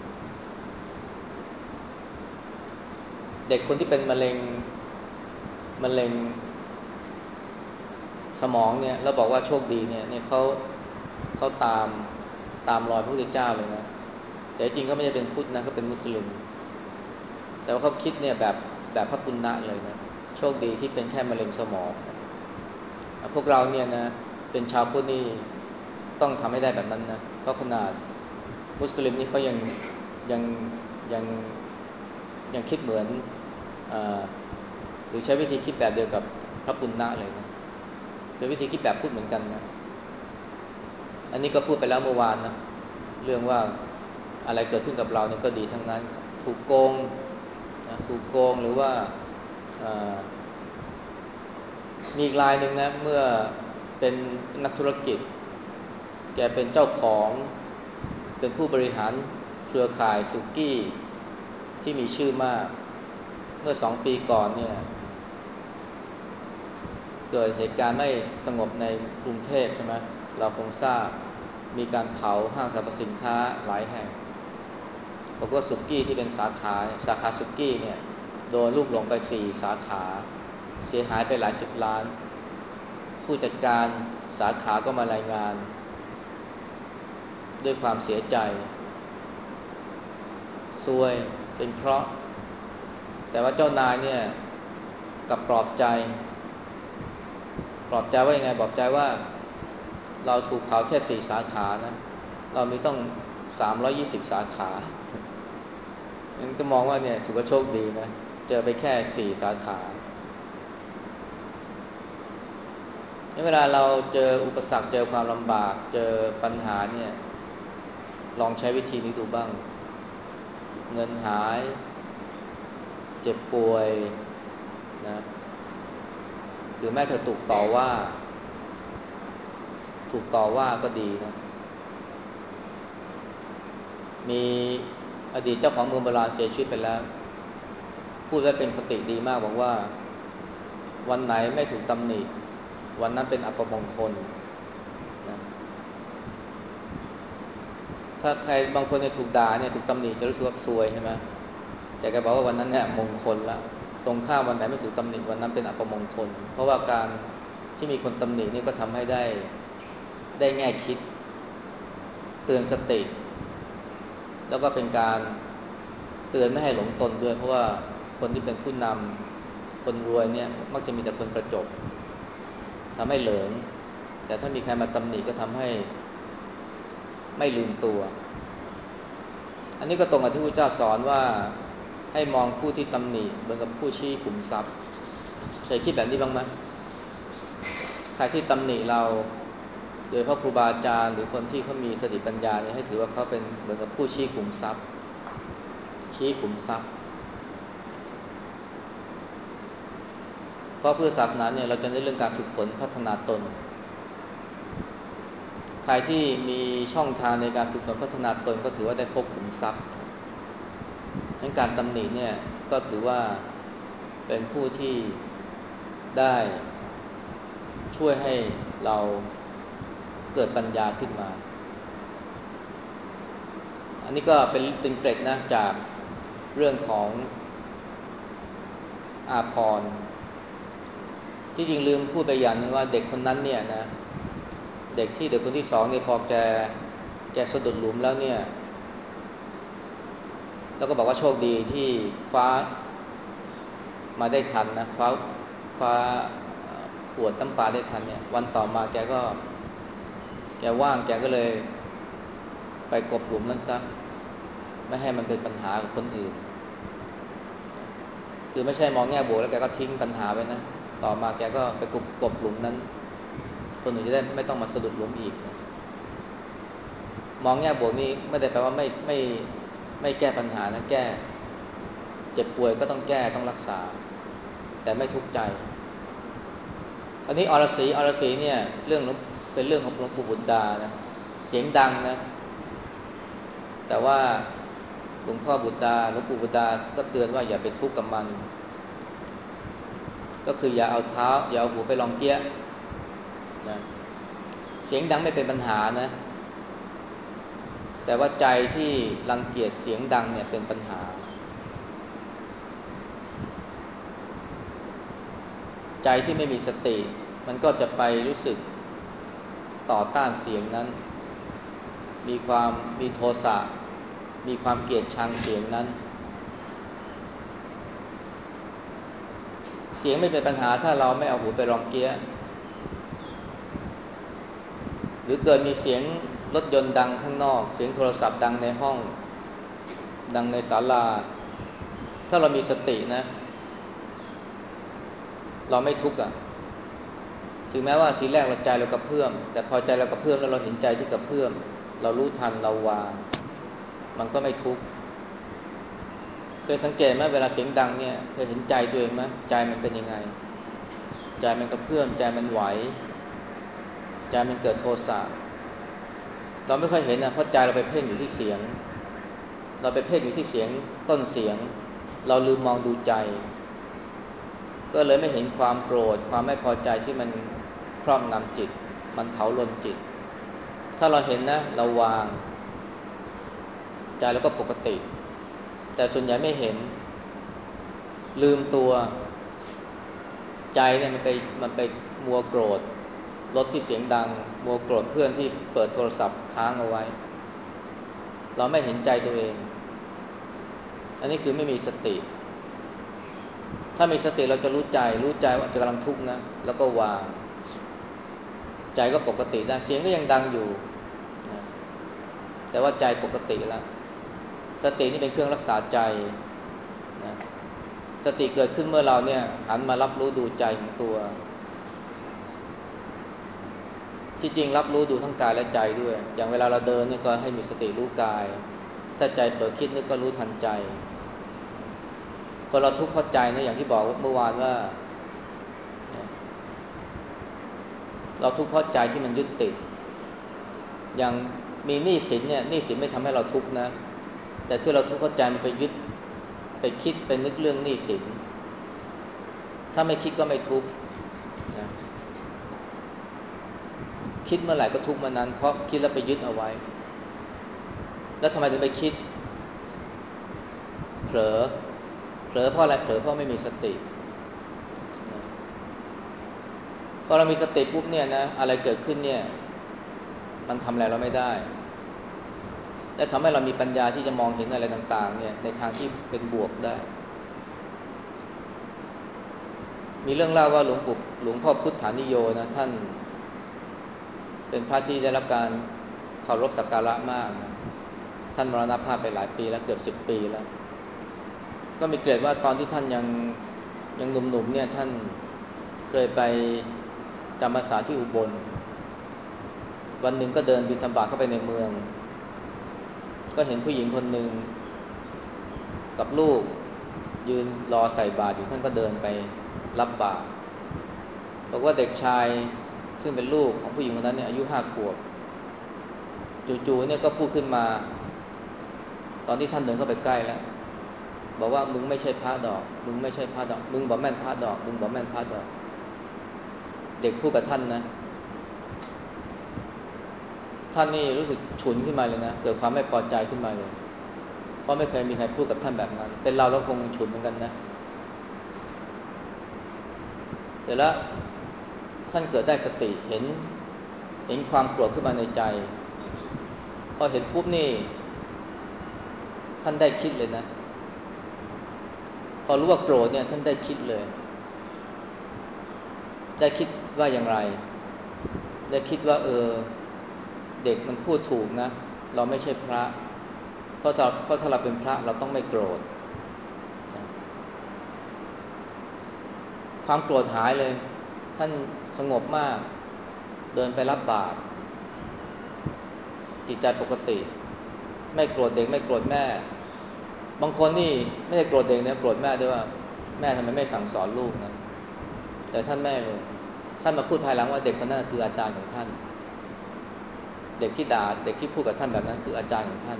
เด็กคนที่เป็นมะเร็งสมองเนี่ยแล้วบอกว่าโชคดีเนี่ยเขาตามรอยพระพุทธเจ้าเลยนะแต่จริงเขาไม่ได้เป็นพุทธนะเขาเป็นมุสลิมแต่ว่าเขาคิดเนี่ยแบบพระปุณณะเลยนะโชคดีที่เป็นแค่มะเร็งสมองพวกเราเนี่ยนะเป็นชาวพุทธนี่ต้องทำให้ได้แบบนั้นนะเพราะขนาดมุสลิมนี่เขายังยังยังคิดเหมือนหรือใช้วิธีคิดแบบเดียวกับพระปุณณะเลยนะเป็นวิธีคิดแบบพูดเหมือนกันนะอันนี้ก็พูดไปแล้วเมื่อวานนะเรื่องว่าอะไรเกิดขึ้นกับเราเนี่ยก็ดีทั้งนั้นถูกโกงนะถูกโกงหรือว่ามีอีกรายหนึ่งนะเมื่อเป็นนักธุรกิจแกเป็นเจ้าของเป็นผู้บริหารเครือข่ายสุกี้ที่มีชื่อมากเมื่อ2 ปีก่อนเนี่ยเกิดเหตุการณ์ไม่สงบในกรุงเทพใช่ไหมเราคงทราบมีการเผาห้างสรรพสินค้าหลายแห่งบอกว่าสุกี้ที่เป็นสาขาสุกี้เนี่ยโดนลูกหลงไป4 สาขาเสียหายไปหลาย10 ล้านผู้จัดการสาขาก็มารายงานด้วยความเสียใจซวยเป็นเคราะห์แต่ว่าเจ้านายเนี่ยกับปลอบใจว่ายังไงปลอบใจว่าเราถูกเผาแค่4 สาขานะเรามีต้อง320 สาขางั้นก็มองว่าเนี่ยถือว่าโชคดีนะเจอไปแค่4 สาขาเวลาเราเจออุปสรรคเจอความลำบากเจอปัญหาเนี่ยลองใช้วิธีนี้ดูบ้างเงินหายเจ็บป่วยนะหรือแม้เธอถูกต่อว่าก็ดีนะมีอดีตเจ้าของเมืองโบราณเสียชีวิตไปแล้วพูดไว้เป็นคติดีมากบอกว่าวันไหนไม่ถูกตำหนิวันนั้นเป็นอัปมงคลนะถ้าใครบางคนเนี่ยถูกด่าเนี่ยถูกตำหนิจะรู้สึกว่าซวยใช่ไหมแต่แกบอกว่าวันนั้นเนี่ยมงคลละตรงข้ามวันไหนไม่ถูกตำหนิวันนั้นเป็นอัปมงคลเพราะว่าการที่มีคนตำหนินี่ก็ทำให้ได้แง่คิดเตือนสติแล้วก็เป็นการเตือนไม่ให้หลงตนด้วยเพราะว่าคนที่เป็นผู้นำคนรวยเนี่ยมักจะมีแต่คนประจบทำให้เหลิงแต่ถ้ามีใครมาตำหนิก็ทำให้ไม่ลืมตัวอันนี้ก็ตรงกับที่พระเจ้าสอนว่าให้มองผู้ที่ตำหนิเหมือนกับผู้ชี้ขุมทรัพย์เคยคิดแบบนี้บ้างไหมใครที่ตำหนิเราโดยเพราะครูบาอาจารย์หรือคนที่เขามีสติปัญญาเนี่ยให้ถือว่าเขาเป็นเหมือนกับผู้ชี้ขุมทรัพย์ชี้ขุมทรัพย์เพราะเพื่อศาสนาเนี่ยเราจะได้เรื่องการฝึกฝนพัฒนาตนใครที่มีช่องทางในการฝึกฝนพัฒนาตนก็ถือว่าได้พบขุมทรัพย์งั้นการตำหนิเนี่ยก็ถือว่าเป็นผู้ที่ได้ช่วยให้เราเกิดปัญญาขึ้นมาอันนี้ก็เป็นเกร็ดนะจากเรื่องของอาภรณ์ที่จริงลืมพูดไปอย่างนึงว่าเด็กคนนั้นเนี่ยนะเด็กคนที่สองเนี่ยพอแกสะดุดหลุมแล้วเนี่ยแล้วก็บอกว่าโชคดีที่คว้ามาได้ทันนะคว้าขวดน้ำปลาได้ทันเนี่ยวันต่อมาแกว่างแกก็เลยไปกลบหลุมนั้นซะไม่ให้มันเป็นปัญหากับคนอื่นคือไม่ใช่มองแง่บวกแล้วแกก็ทิ้งปัญหาไว้นะต่อมาแกก็ไปกลบหลุมนั้นคนอื่นจะได้ไม่ต้องมาสะดุดหลุมอีกมองแง่บวกนี่ไม่ได้แปลว่าไม่แก้ปัญหานะแก้เจ็บป่วยก็ต้องแก้ต้องรักษาแต่ไม่ทุกข์ใจอันนี้อรสีเนี่ยเป็นเรื่องของหลวงปู่บุตรดานะเสียงดังนะแต่ว่าหลวงปู่บุตรดาก็เตือนว่าอย่าไปทุกข์กับมันก็คืออย่าเอาหูไปลองเกี้ยนะเสียงดังไม่เป็นปัญหานะแต่ว่าใจที่รังเกียจเสียงดังเนี่ยเป็นปัญหาใจที่ไม่มีสติมันก็จะไปรู้สึกต่อต้านเสียงนั้นมีโทสะมีความเกลียดชังเสียงนั้นเสียงไม่เป็นปัญหาถ้าเราไม่เอาหูไปรองเกี้ยหรือเกิดมีเสียงรถยนต์ดังข้างนอกเสียงโทรศัพท์ดังในห้องดังในศาลาถ้าเรามีสตินะเราไม่ทุกข์อ่ะถึงแม้ว่าทีแรกเราใจเรากระเพื่อมแต่พอใจเรากระเพื่อมแล้วเราเห็นใจที่กระเพื่อมเรารู้ทันเราวางมันก็ไม่ทุกข์เคยสังเกตไหมเวลาเสียงดังเนี่ยเคยเห็นใจตัวเองไหมใจมันเป็นยังไงใจมันกระเพื่อมใจมันไหวใจมันเกิดโทสะเราไม่ค่อยเห็นนะเพราะใจเราไปเพ่งอยู่ที่เสียงเราไปเพ่งอยู่ที่เสียงต้นเสียงเราลืมมองดูใจก็เลยไม่เห็นความโกรธความไม่พอใจที่มันครอบงำจิตมันเผาลนจิตถ้าเราเห็นนะเราวางใจเราก็ปกติแต่ส่วนใหญ่ไม่เห็นลืมตัวใจเนี่ยมันไปมัวโกรธรถที่เสียงดังมัวโกรธเพื่อนที่เปิดโทรศัพท์ค้างเอาไว้เราไม่เห็นใจตัวเองอันนี้คือไม่มีสติถ้ามีสติเราจะรู้ใจว่าจะกำลังทุกข์นะแล้วก็วางใจก็ปกติได้เสียงก็ยังดังอยู่นะแต่ว่าใจปกติแล้วสตินี่เป็นเครื่องรักษาใจนะสติเกิดขึ้นเมื่อเราเนี่ยหันมารับรู้ดูใจของตัวที่จริงรับรู้ดูทั้งกายและใจด้วยอย่างเวลาเราเดินนี่ก็ให้มีสติรู้กายถ้าใจเผลอคิดนึกก็รู้ทันใจพอเราทุกข์เพราะใจนะอย่างที่บอกเมื่อวานว่าเราทุกข์เพราะใจที่มันยึดติดอย่างมีหนี้สินเนี่ยหนี้สินไม่ทำให้เราทุกข์นะแต่ที่เราทุกข์เพราะใจมันไปยึดไปคิดไปนึกเรื่องหนี้สินถ้าไม่คิดก็ไม่ทุกข์นะคิดเมื่อไหร่ก็ทุกข์เมื่อนั้นเพราะคิดแล้วไปยึดเอาไว้แล้วทำไมถึงไปคิดเผลอเพราะอะไรเผลอเพราะไม่มีสตินะพอเรามีสติปุ๊บเนี่ยนะอะไรเกิดขึ้นเนี่ยมันทำอะไรเราไม่ได้และทำให้เรามีปัญญาที่จะมองเห็นอะไรต่างๆเนี่ยในทางที่เป็นบวกได้มีเรื่องเล่าว่าหลวงพ่อพุทธานิโยนะท่านเป็นพระที่ได้รับการเคารพสักการะมากนะท่านมรณภาพไปหลายปีแล้วเกือบ10 ปีแล้วก็ก็มีเกร็ดว่าตอนที่ท่านยังหนุ่มๆเนี่ยท่านเคยไปจำพรรษาที่อุบลวันหนึ่งก็เดินบิณฑบาตเข้าไปในเมืองก็เห็นผู้หญิงคนหนึ่งกับลูกยืนรอใส่บาตรอยู่ท่านก็เดินไปรับบาตรบอกว่าเด็กชายซึ่งเป็นลูกของผู้หญิงคนนั้นเนี่ยอายุ5 ขวบจู่ๆเนี่ยก็พูดขึ้นมาตอนที่ท่านเดินเข้าไปใกล้แล้วบอกว่ามึงไม่ใช่พระดอกมึงไม่ใช่พระดอกมึงบอกแม่นพระดอกมึงบอกแม่นพระดอกเด็กพูดกับท่านนะท่านนี่รู้สึกฉุนขึ้นมาเลยนะเกิดความไม่พอใจขึ้นมาเลยเพราะไม่เคยมีใครพูดกับท่านแบบนั้นเป็นเราคงฉุนเหมือนกันนะเสร็จแล้วท่านเกิดได้สติเห็นความโกรธขึ้นมาในใจพอเห็นปุ๊บนี่ท่านได้คิดเลยนะพอรู้ว่าโกรธเนี่ยท่านได้คิดเลยได้คิดว่าอย่างไรได้คิดว่าเด็กมันพูดถูกนะเราไม่ใช่พระเพราะถ้าเราเป็นพระเราต้องไม่โกรธความโกรธหายเลยท่านสงบมากเดินไปรับบาตรจิตใจปกติไม่โกรธเด็กไม่โกรธแม่บางคนนี่ไม่ได้โกรธเด็กนะโกรธแม่ด้วยว่าแม่ทำไมไม่สั่งสอนลูกนะแต่ท่านแม่เลยท่านมาพูดภายหลังว่าเด็กคนนั้นคืออาจารย์ของท่านเด็กที่ด่าเด็กที่พูดกับท่านแบบนั้นคืออาจารย์ของท่าน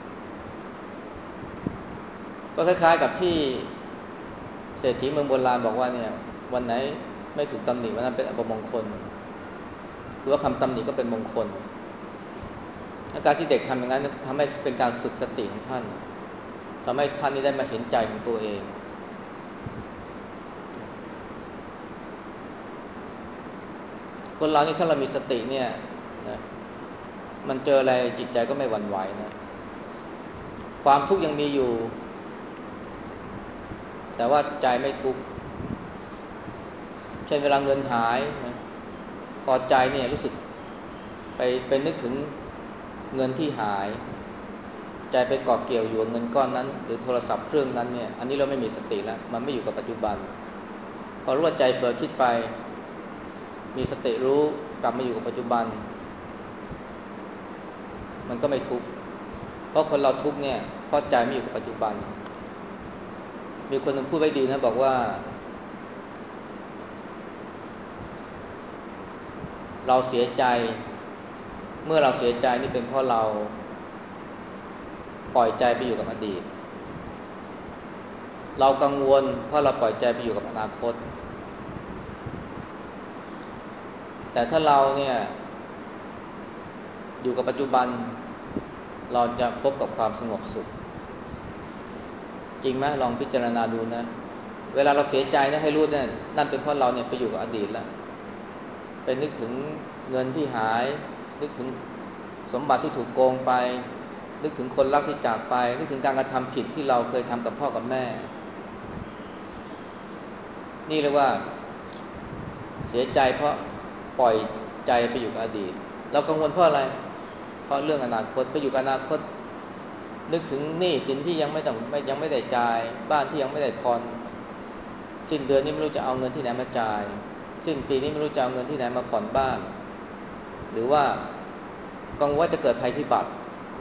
ก็คล้ายๆกับที่เศรษฐีเมืองโบราณบอกว่าเนี่ยวันไหนไม่ถูกตำหนิวันนั้นเป็นอัปมงคลคือว่าคำตำหนิก็เป็นมงคลอาการที่เด็กทำอย่างนั้นทำให้เป็นการฝึกสติของท่านทำให้ท่านนี้ได้มาเห็นใจของตัวเองคนเรานี่ถ้าเรามีสติเนี่ยนะมันเจออะไรจิตใจก็ไม่หวั่นไหวนะความทุกข์ยังมีอยู่แต่ว่าใจไม่ทุกข์เช่นเวลาเงินหายนะพอใจเนี่ยรู้สึกไปนึกถึงเงินที่หายใจไปเกาะเกี่ยวอยู่กับเงินก้อนนั้นหรือโทรศัพท์เครื่องนั้นเนี่ยอันนี้เราไม่มีสติแล้วมันไม่อยู่กับปัจจุบันพอรู้ว่าใจเผลอคิดไปมีสติรู้กลับมาอยู่กับปัจจุบันมันก็ไม่ทุกข์เพราะคนเราทุกข์เนี่ยเพราะใจไม่อยู่กับปัจจุบันมีคนหนึ่งพูดไว้ดีนะบอกว่าเราเสียใจเมื่อเราเสียใจนี่เป็นเพราะเราปล่อยใจไปอยู่กับอดีตเรากังวลเพราะเราปล่อยใจไปอยู่กับอนาคตแต่ถ้าเราเนี่ยอยู่กับปัจจุบันเราจะพบกับความสงบสุขจริงไหมลองพิจารณาดูนะเวลาเราเสียใจนะให้รู้เนี่ยนั่นเป็นเพราะเราเนี่ยไปอยู่กับอดีตแล้วไปนึกถึงเงินที่หายนึกถึงสมบัติที่ถูกโกงไปนึกถึงคนรักที่จากไปนึกถึงการกระทำผิดที่เราเคยทำกับพ่อกับแม่นี่เรียกว่าเสียใจเพราะปล่อยใจไปอยู่กับอดีตเรากังวลเพราะอะไรเพราะเรื่องอนาคตไปอยู่กับอนาคตนึกถึงหนี้สินที่ยังไม่ได้จ่ายบ้านที่ยังไม่ได้ผ่อนสิ้นเดือนนี้ไม่รู้จะเอาเงินที่ไหนมาจ่ายสิ้นปีนี้ไม่รู้จะเอาเงินที่ไหนมาผ่อนบ้านหรือว่ากังวลว่าจะเกิดภัยพิบัติ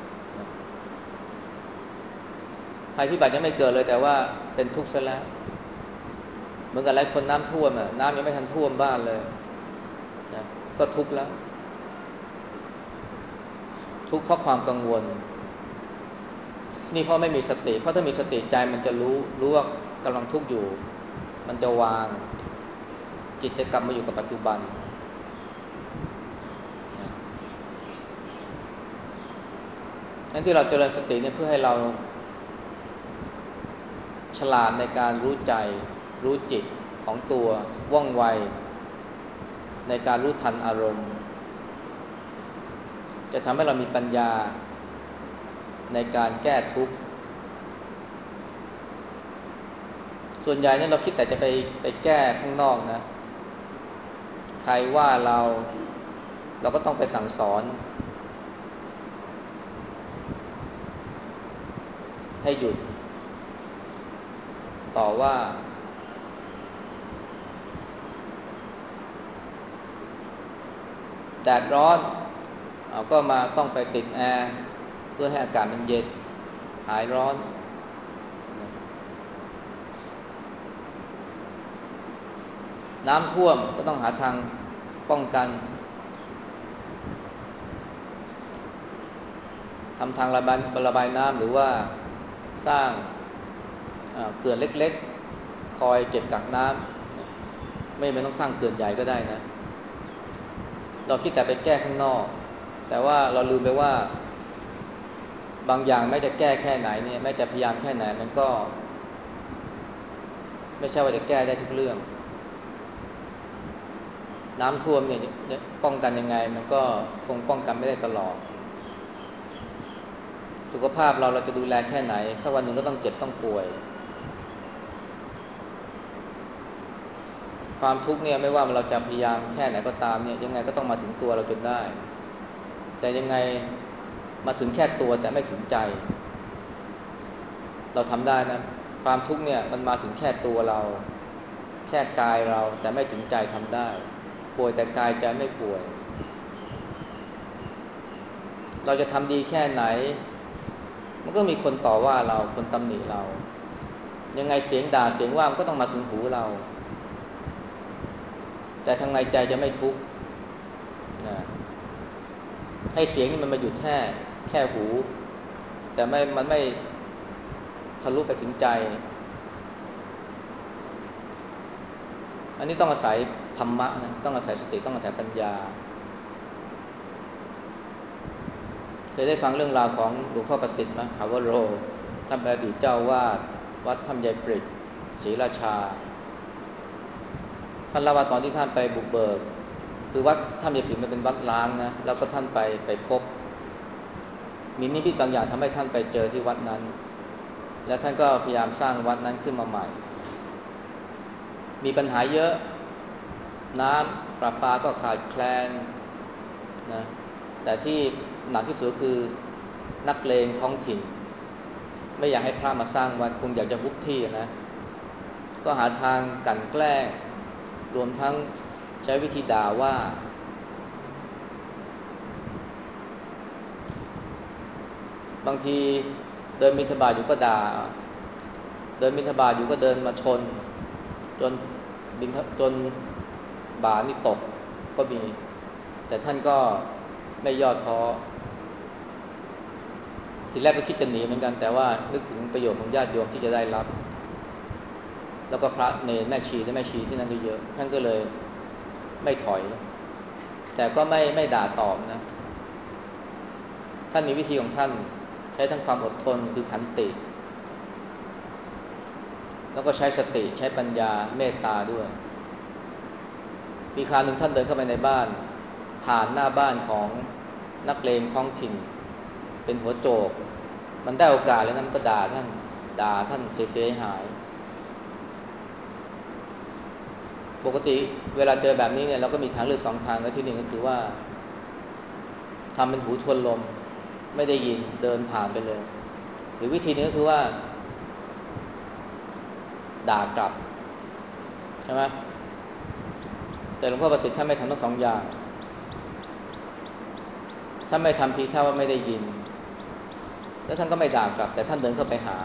ภัยพิบัติยังไม่เกิดเลยแต่ว่าเป็นทุกข์ซะแล้วเหมือนกับหลายคนน้ำท่วมอ่ะน้ำยังไม่ทันท่วมบ้านเลยนะก็ทุกข์แล้วทุกข์เพราะความกังวลนี่เพราะไม่มีสติเพราะถ้ามีสติใจมันจะรู้ว่ากำลังทุกข์อยู่มันจะวางจิตจะกลับมาอยู่กับปัจจุบันนะงั้นที่เราเจริญสติเนี่ยเพื่อให้เราฉลาดในการรู้ใจรู้จิตของตัวว่องไวในการรู้ทันอารมณ์จะทำให้เรามีปัญญาในการแก้ทุกข์ส่วนใหญ่เนี่ยเราคิดแต่จะไปแก้ข้างนอกนะใครว่าเราก็ต้องไปสั่งสอนให้หยุดต่อว่าแดดร้อนก็มาต้องไปติดแอร์เพื่อให้อากาศมันเย็นหายร้อนน้ำท่วมก็ต้องหาทางป้องกันทำทางระบายน้ำหรือว่าสร้างเขื่อนเล็กๆคอยเก็บกักน้ำไม่ต้องสร้างเขื่อนใหญ่ก็ได้นะเราคิดแต่ไปแก้ข้างนอกแต่ว่าเราลืมไปว่าบางอย่างแม้จะแก้แค่ไหนเนี่ยแม้จะพยายามแค่ไหนมันก็ไม่ใช่ว่าจะแก้ได้ทุกเรื่องน้ำท่วมเนี่ยป้องกันยังไงมันก็คงป้องกันไม่ได้ตลอดสุขภาพเราจะดูแลแค่ไหนสักวันหนึ่งก็ต้องเจ็บต้องป่วยความทุกข์เนี่ยไม่ว่าเราจะพยายามแค่ไหนก็ตามเนี่ยยังไงก็ต้องมาถึงตัวเราจนได้แต่ยังไงมาถึงแค่ตัวแต่ไม่ถึงใจเราทำได้นะความทุกข์เนี่ยมันมาถึงแค่ตัวเราแค่กายเราแต่ไม่ถึงใจทำได้ป่วยแต่กายใจไม่ป่วยเราจะทำดีแค่ไหนมันก็มีคนต่อว่าเราคนตำหนิเรายังไงเสียงด่าเสียงว่ามันก็ต้องมาถึงหูเราแต่ทางในใจจะไม่ทุกข์นะให้เสียงนี่มันมาหยุดแค่หูแต่มันไม่ทะลุไปถึงใจอันนี้ต้องอาศัยธรรมะนะต้องอาศัยสติต้องอาศัยปัญญาเคยได้ฟังเรื่องราวของหลวงพ่อประสิทธิ์ไหมภาวโรท่านเป็นอดีตเจ้าวาดวัดถ้ำยายปริกศรีราชาท่านเล่าว่าตอนที่ท่านไปบุกเบิกคือวัดถ้ำยายปริกมันเป็นวัดล้างนะแล้วก็ท่านไปพบมีนิมิตบางอย่างทำให้ท่านไปเจอที่วัดนั้นแล้วท่านก็พยายามสร้างวัดนั้นขึ้นมาใหม่มีปัญหาเยอะน้ำประปาก็ขาดแคลนนะแต่ที่หนักที่สุดคือนักเลงท้องถิ่นไม่อยากให้พระมาสร้างวัดคงอยากจะฮุบที่นะก็หาทางกลั่นแกล้งรวมทั้งใช้วิธีด่าว่าบางทีเดินบิณฑบาตอยู่ก็ด่าเดินบิณฑบาตอยู่ก็เดินมาชนจนจนบานี่ตกก็มีแต่ท่านก็ไม่ย่อท้อทีแรกก็คิดจะหนีเหมือนกันแต่ว่านึกถึงประโยชน์ของญาติโยมที่จะได้รับแล้วก็พระเนรแม่ชีที่นั่นก็เยอะท่านก็เลยไม่ถอยแต่ก็ไม่ด่าตอบนะท่านมีวิธีของท่านใช้ทั้งความอดทนคือขันติแล้วก็ใช้สติใช้ปัญญาเมตตาด้วยมีคราวหนึ่งท่านเดินเข้าไปในบ้านผ่านหน้าบ้านของนักเลงท้องถิ่นเป็นหัวโจกมันได้โอกาสแล้วนั้นก็ด่าท่านเสียหายปกติเวลาเจอแบบนี้เนี่ยเราก็มีทางเลือกสองทางก็ที่หนึ่งก็คือว่าทำเป็นหูทวนลมไม่ได้ยินเดินผ่านไปเลยหรือวิธีนึงก็คือว่าด่ากลับใช่ไหมแต่หลวงพ่อประสิทธิ์ท่านไม่ทำทั้งสองอย่างท่านไม่ทำทีท่าว่าไม่ได้ยินแล้วท่านก็ไม่ด่ากลับแต่ท่านเดินเข้าไปหา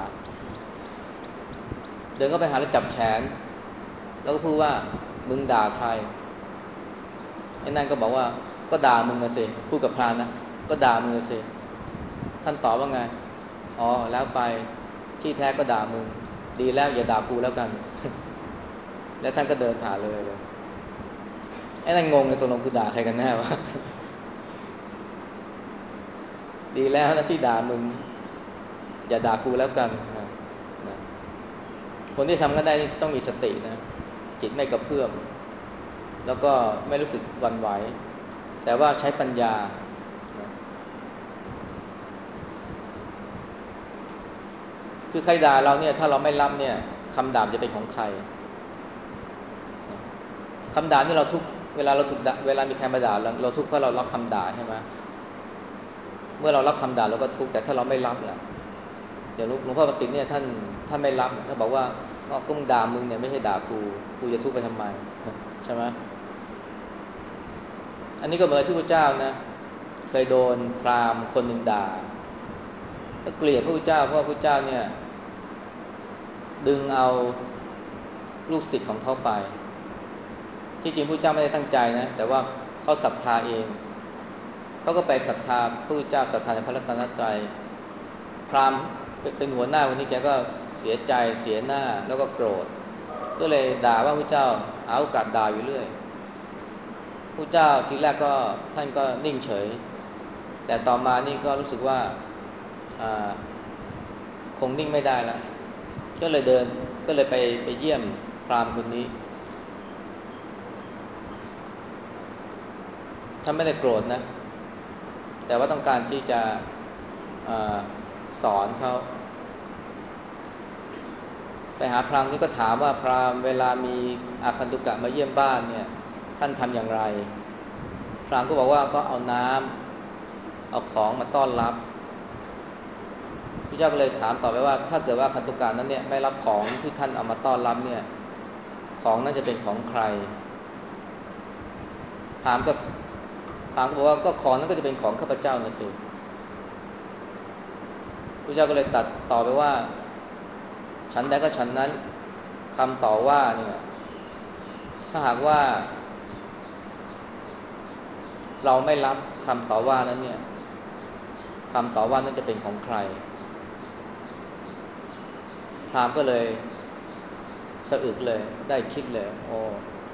แล้วจับแขนแล้วก็พูดว่ามึงด่าใครไอ้นั่นก็บอกว่าก็ด่ามึงนะสิพูดกับพรานนะก็ด่ามึงนะสิท่านตอบว่าไงอ๋อแล้วไปที่แท้ก็ด่ามึงดีแล้วอย่าด่ากูแล้วกันแล้วท่านก็เดินผ่านเลยไอ้นั่นงงเลยตกลงกูด่าใครกันแน่วะดีแล้วนะที่ด่ามึงอย่าด่ากูแล้วกันนะคนที่ทำกันได้ต้องมีสตินะจิตไม่กระเพื่อมแล้วก็ไม่รู้สึกหวั่นไหวแต่ว่าใช้ปัญญานะคือใครด่าเราเนี่ยถ้าเราไม่รับเนี่ยคำด่าจะเป็นของใครนะคำด่านี่เราทุกเวลาเราถูกด่าเวลามีใครมาด่าเราทุกข์เพราะเรารับคำด่าใช่ไหมเมื่อเรารับคำด่าเราก็ทุกข์แต่ถ้าเราไม่รับล่ะอย่างหลวงพ่อประสิทธิ์เนี่ยท่านไม่รับท่านบอกว่าก็มึงด่ามึงเนี่ยไม่ใช่ด่ากูจะทุกข์ไปทำไมใช่ไหมอันนี้ก็เหมือนที่พระเจ้านะเคยโดนพราหมณ์คนหนึ่งด่าก็เกลียดพระพุทธเจ้าเพราะว่าพระพุทธเจ้าเนี่ยดึงเอาลูกศิษย์ของเขาไปที่จริงพระพุทธเจ้าไม่ได้ตั้งใจนะแต่ว่าเขาศรัทธาเองเขาก็ไปศรัทธาพระพุทธเจ้าศรัทธาในพระรัตนตรัยพราหมณ์เป็นหัวหน้าวันนี้แกก็เสียใจเสียหน้าแล้วก็โกรธก็เลยด่าว่าพระเจ้าหาโอกาสด่าอยู่เรื่อยพระเจ้าทีแรกก็ท่านก็นิ่งเฉยแต่ต่อมานี่ก็รู้สึกว่าคงนิ่งไม่ได้แล้วก็เลยไปเยี่ยมพราหมณ์คนนี้ท่านไม่ได้โกรธนะแต่ว่าต้องการที่จะสอนเขาไปหาพราหมณ์นี่ก็ถามว่าพราหมณ์เวลามีอาคันตุกะมาเยี่ยมบ้านเนี่ยท่านทำอย่างไรพราหมณ์ก็บอกว่าก็เอาน้ำเอาของมาต้อนรับพระเจ้าก็เลยถามต่อไปว่าถ้าเกิดว่าอาคันตุกะนั้นเนี่ยไม่รับของที่ท่านเอามาต้อนรับเนี่ยของนั้นจะเป็นของใครพราหมณ์ก็บอกว่าก็ของนั้นก็จะเป็นของข้าพเจ้านะสิพระเจ้าก็เลยตัดต่อไปว่าฉันใดก็ฉันนั้นคำต่อว่าเนี่ยถ้าหากว่าเราไม่รับคำต่อว่านั้นเนี่ยคำต่อว่านั้นจะเป็นของใครพราหมณ์ก็เลยสะอึกเลยได้คิดเลยโอ้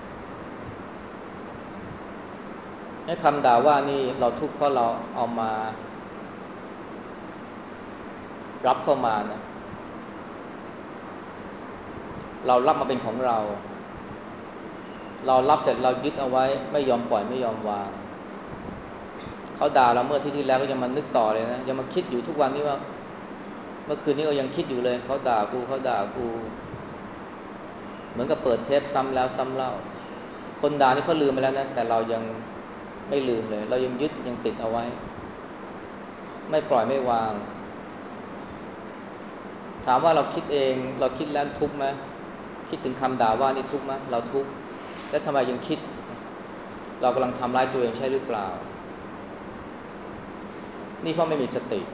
ให้คำด่าว่านี่เราทุกข์เพราะเราเอามารับเข้ามานะเรารับมาเป็นของเรารับเสร็จเรายึดเอาไว้ไม่ยอมปล่อยไม่ยอมวางเขาด่าเราเมื่อที่แล้วก็ยังมานึกต่อเลยนะยังมาคิดอยู่ทุกวันนี้ว่าเมื่อคืนนี้ก็ยังคิดอยู่เลยเขาด่ากูเหมือนกับเปิดเทปซ้ำแล้วซ้ำเล่าคนด่านี่เขาลืมไปแล้วนะแต่เรายังไม่ลืมเลยเรายังยึดยังติดเอาไว้ไม่ปล่อยไม่วางถามว่าเราคิดเองเราคิดแล้วทุกข์ไหมคิดถึงคำด่าว่านี่ทุกข์ไหมเราทุกข์แล้วทำไมยังคิดเรากำลังทำร้ายตัวเองใช่หรือเปล่านี่เพราะไม่มีสติ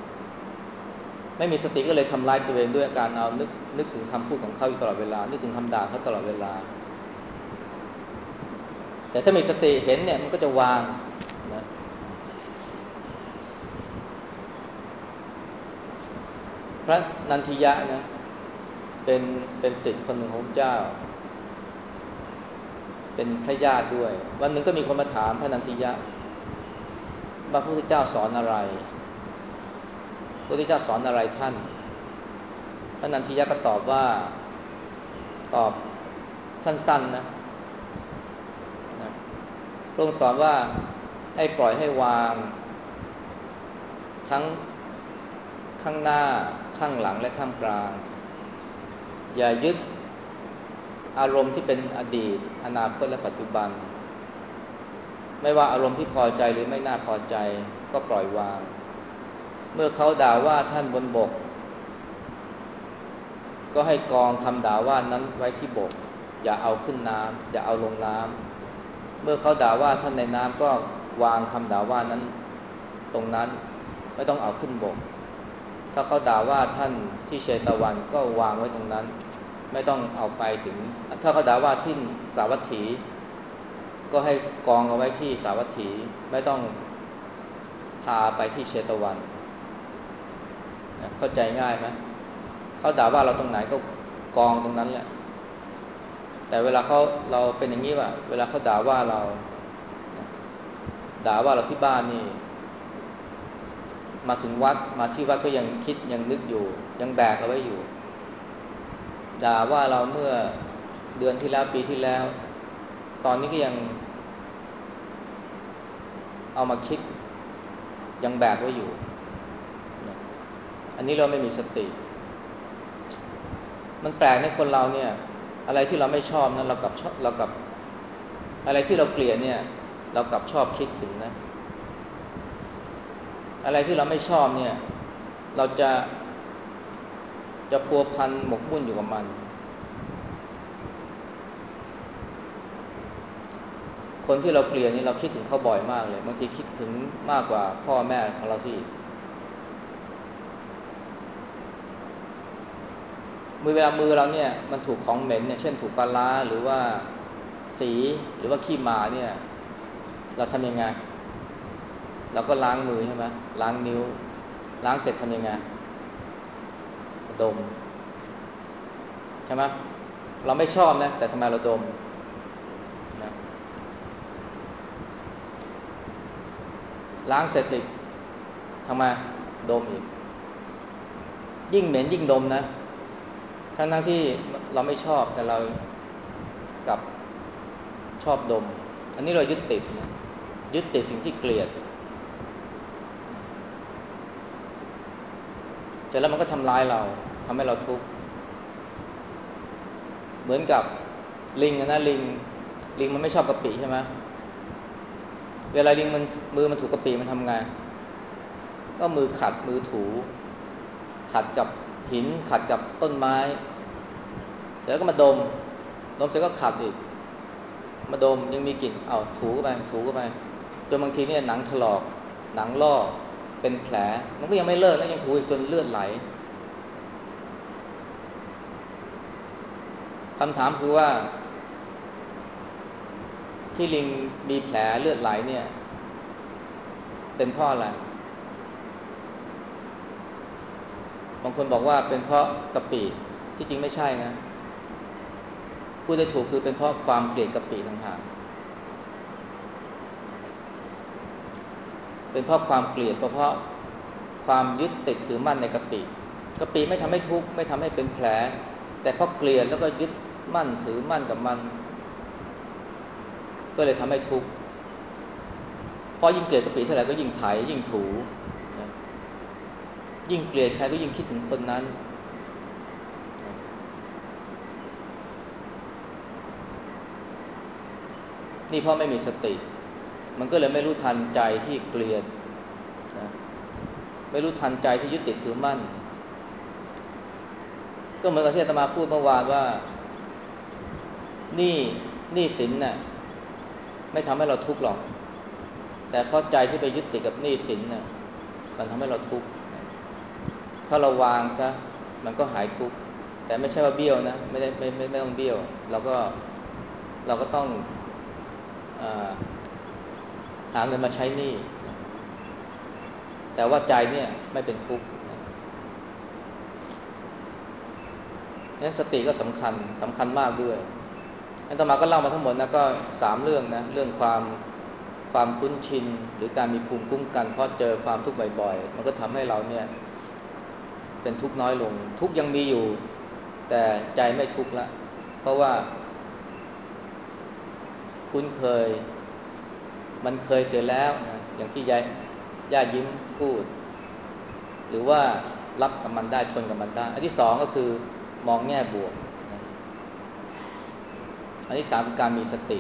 ก็เลยทำร้ายตัวเองด้วยการเอานึกถึงคำพูดของเขาอยู่ตลอดเวลานึกถึงคำด่าเขาตลอดเวลาแต่ถ้ามีสติเห็นเนี่ยมันก็จะวางนะพระนันทิยะนะเป็นศิษย์คนหนึ่งของพระเจ้าเป็นพระญาติด้วยวันหนึ่งก็มีคนมาถามพระนันทิยะว่าพระพุทธเจ้าสอนอะไรพระพุทธเจ้าสอนอะไรท่านพระนันทิยะก็ตอบสั้นๆนะพระองค์สอนว่าให้ปล่อยให้วางทั้งข้างหน้าข้างหลังและข้างกลางอย่ายึดอารมณ์ที่เป็นอดีตอนาคตและปัจจุบันไม่ว่าอารมณ์ที่พอใจหรือไม่น่าพอใจก็ปล่อยวางเมื่อเขาด่าว่าท่านบนบกก็ให้กองคำด่าว่านั้นไว้ที่บกอย่าเอาขึ้นน้ำอย่าเอาลงน้ำเมื่อเขาด่าว่าท่านในน้ำก็วางคำด่าว่านั้นตรงนั้นไม่ต้องเอาขึ้นบกถ้าเขาด่าว่าท่านที่เชตวันก็วางไว้ตรงนั้นไม่ต้องเอาไปถึงถ้าเขาด่าว่าที่สาวัตถีก็ให้กองเอาไว้ที่สาวัตถีไม่ต้องพาไปที่เชตวันเข้าใจง่ายไหมเขาด่าว่าเราตรงไหนก็กองตรงนั้นแหละแต่เวลาเราเป็นอย่างนี้ว่ะเวลาเขาด่าว่าเราที่บ้านนี่มาถึงวัดมาที่วัดก็ยังคิดยังนึกอยู่ยังแบกเอาไว้อยู่ด่าว่าเราเมื่อเดือนที่แล้วปีที่แล้วตอนนี้ก็ยังเอามาคิดยังแบกไว้อยู่อันนี้เราไม่มีสติมันแปลกในคนเราเนี่ยอะไรที่เราไม่ชอบนั้นเรากับอะไรที่เราเกลียดเนี่ยเรากลับชอบคิดถึงนะอะไรที่เราไม่ชอบเนี่ยเราจะพัวพันหมกมุ่นอยู่กับมันคนที่เราเกลียดนี่เราคิดถึงเขาบ่อยมากเลยบางทีคิดถึงมากกว่าพ่อแม่ของเราสิเวลามือเราเนี่ยมันถูกของเหม็นเนี่ยเช่นถูกปลาร้าหรือว่าสีหรือว่าขี้หมาเนี่ยเราทำยังไงเราก็ล้างมือใช่ไหมล้างนิ้วล้างเสร็จทำยังไงดมใช่ไหมเราไม่ชอบนะแต่ทำไมเราดมนะล้างเสร็จสิทำไมดมอีกยิ่งเหม็นยิ่งดมนะทั้งที่เราไม่ชอบแต่เรากับชอบดมอันนี้เรายึดติดนะยึดติดสิ่งที่เกลียดเสร็จแล้วมันก็ทำร้ายเราทำให้เราทุกข์เหมือนกับลิงนะลิงมันไม่ชอบกะปิใช่ไหมเวลาลิงมันมือมันถูกกะปิมันทำไงก็มือขัดมือถูขัดกับหินขัดกับต้นไม้เสร็จแล้วก็มาดมเสร็จก็ขัดอีกมาดมยังมีกลิ่นเอาถูเข้าไปถูเข้าไปจนบางทีเนี่ยหนังถลอกหนังลอกเป็นแผลมันก็ยังไม่เลิกนะยังถูอีกจนเลือดไหลคำถามคือว่าที่ลิงมีแผลเลือดไหลเนี่ยเป็นเพราะอะไรบางคนบอกว่าเป็นเพราะกะปิที่จริงไม่ใช่นะพูดได้ถูกคือเป็นเพราะความเกลียดกะปิต่างหากเป็นเพราะความเกลียดเพราะความยึดติดถือมั่นในกะปิไม่ทำให้ทุกข์ไม่ทำให้เป็นแผลแต่เพราะเกลียดแล้วก็ยึดมั่นถือมั่นกับมันก็เลยทำให้ทุกข์เพราะยิ่งเกลียดกะปิเท่าไหร่ก็ยิ่งไถยิ่งถูนะยิ่งเกลียดใครก็ยิ่งคิดถึงคนนั้นนะนี่เพราะไม่มีสติมันก็เลยไม่รู้ทันใจที่เกลียดนะไม่รู้ทันใจที่ยึดติดถือมั่นก็เหมือนกับที่อาตมาพูดเมื่อวานว่านี่นี่สินน่ะไม่ทำให้เราทุกข์หรอกแต่เพราะใจที่ไปยึดติดกับหนี้สินน่ะมันทำให้เราทุกข์ถ้าเราวางซะมันก็หายทุกข์แต่ไม่ใช่ว่าเบี้ยวนะไม่ได้ไม่ต้องเบี้ยวเราก็ต้องอาหาเงินมาใช้หนี้แต่ว่าใจเนี่ยไม่เป็นทุกข์นั้นสติก็สำคัญมากด้วยอาตมาก็เล่ามาทั้งหมดนะก็3เรื่องนะเรื่องความคุ้นชินหรือการมีภูมิคุ้มกันเพราะเจอความทุกข์บ่อยๆมันก็ทำให้เราเนี่ยเป็นทุกข์น้อยลงทุกข์ยังมีอยู่แต่ใจไม่ทุกข์ละเพราะว่าคุ้นเคยมันเคยเสียแล้วนะอย่างที่ย่ายิ้มพูดหรือว่ารับกับมันได้ทนกับมันได้อันที่สองก็คือมองแง่บวกนะอันที่สามคือการมีสติ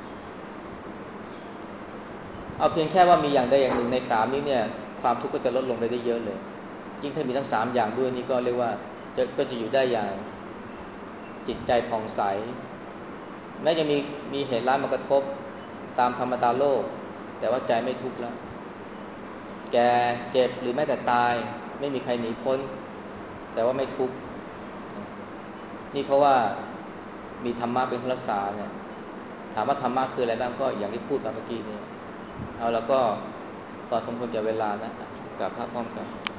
เอาเพียงแค่ว่ามีอย่างใดอย่างหนึ่งใน3นี้เนี่ยความทุกข์ก็จะลดลงไปได้เยอะเลยยิ่งถ้ามีทั้ง3อย่างด้วยนี่ก็เรียกว่าก็จะอยู่ได้อย่างจิตใจผ่องใสแม้จะมีเหตุร้ายมากระทบตามธรรมดาโลกแต่ว่าใจไม่ทุกข์แล้วแก่เจ็บหรือแม้แต่ตายไม่มีใครหนีพ้นแต่ว่าไม่ทุกข์นี่เพราะว่ามีธรรมะเป็นเครื่องรักษาเนี่ยถามว่าธรรมะคืออะไรบ้างก็อย่างที่พูดไปเมื่อกี้นี้เอาแล้วก็พอสมควรแก่เวลานะกับพระพร้อมกัน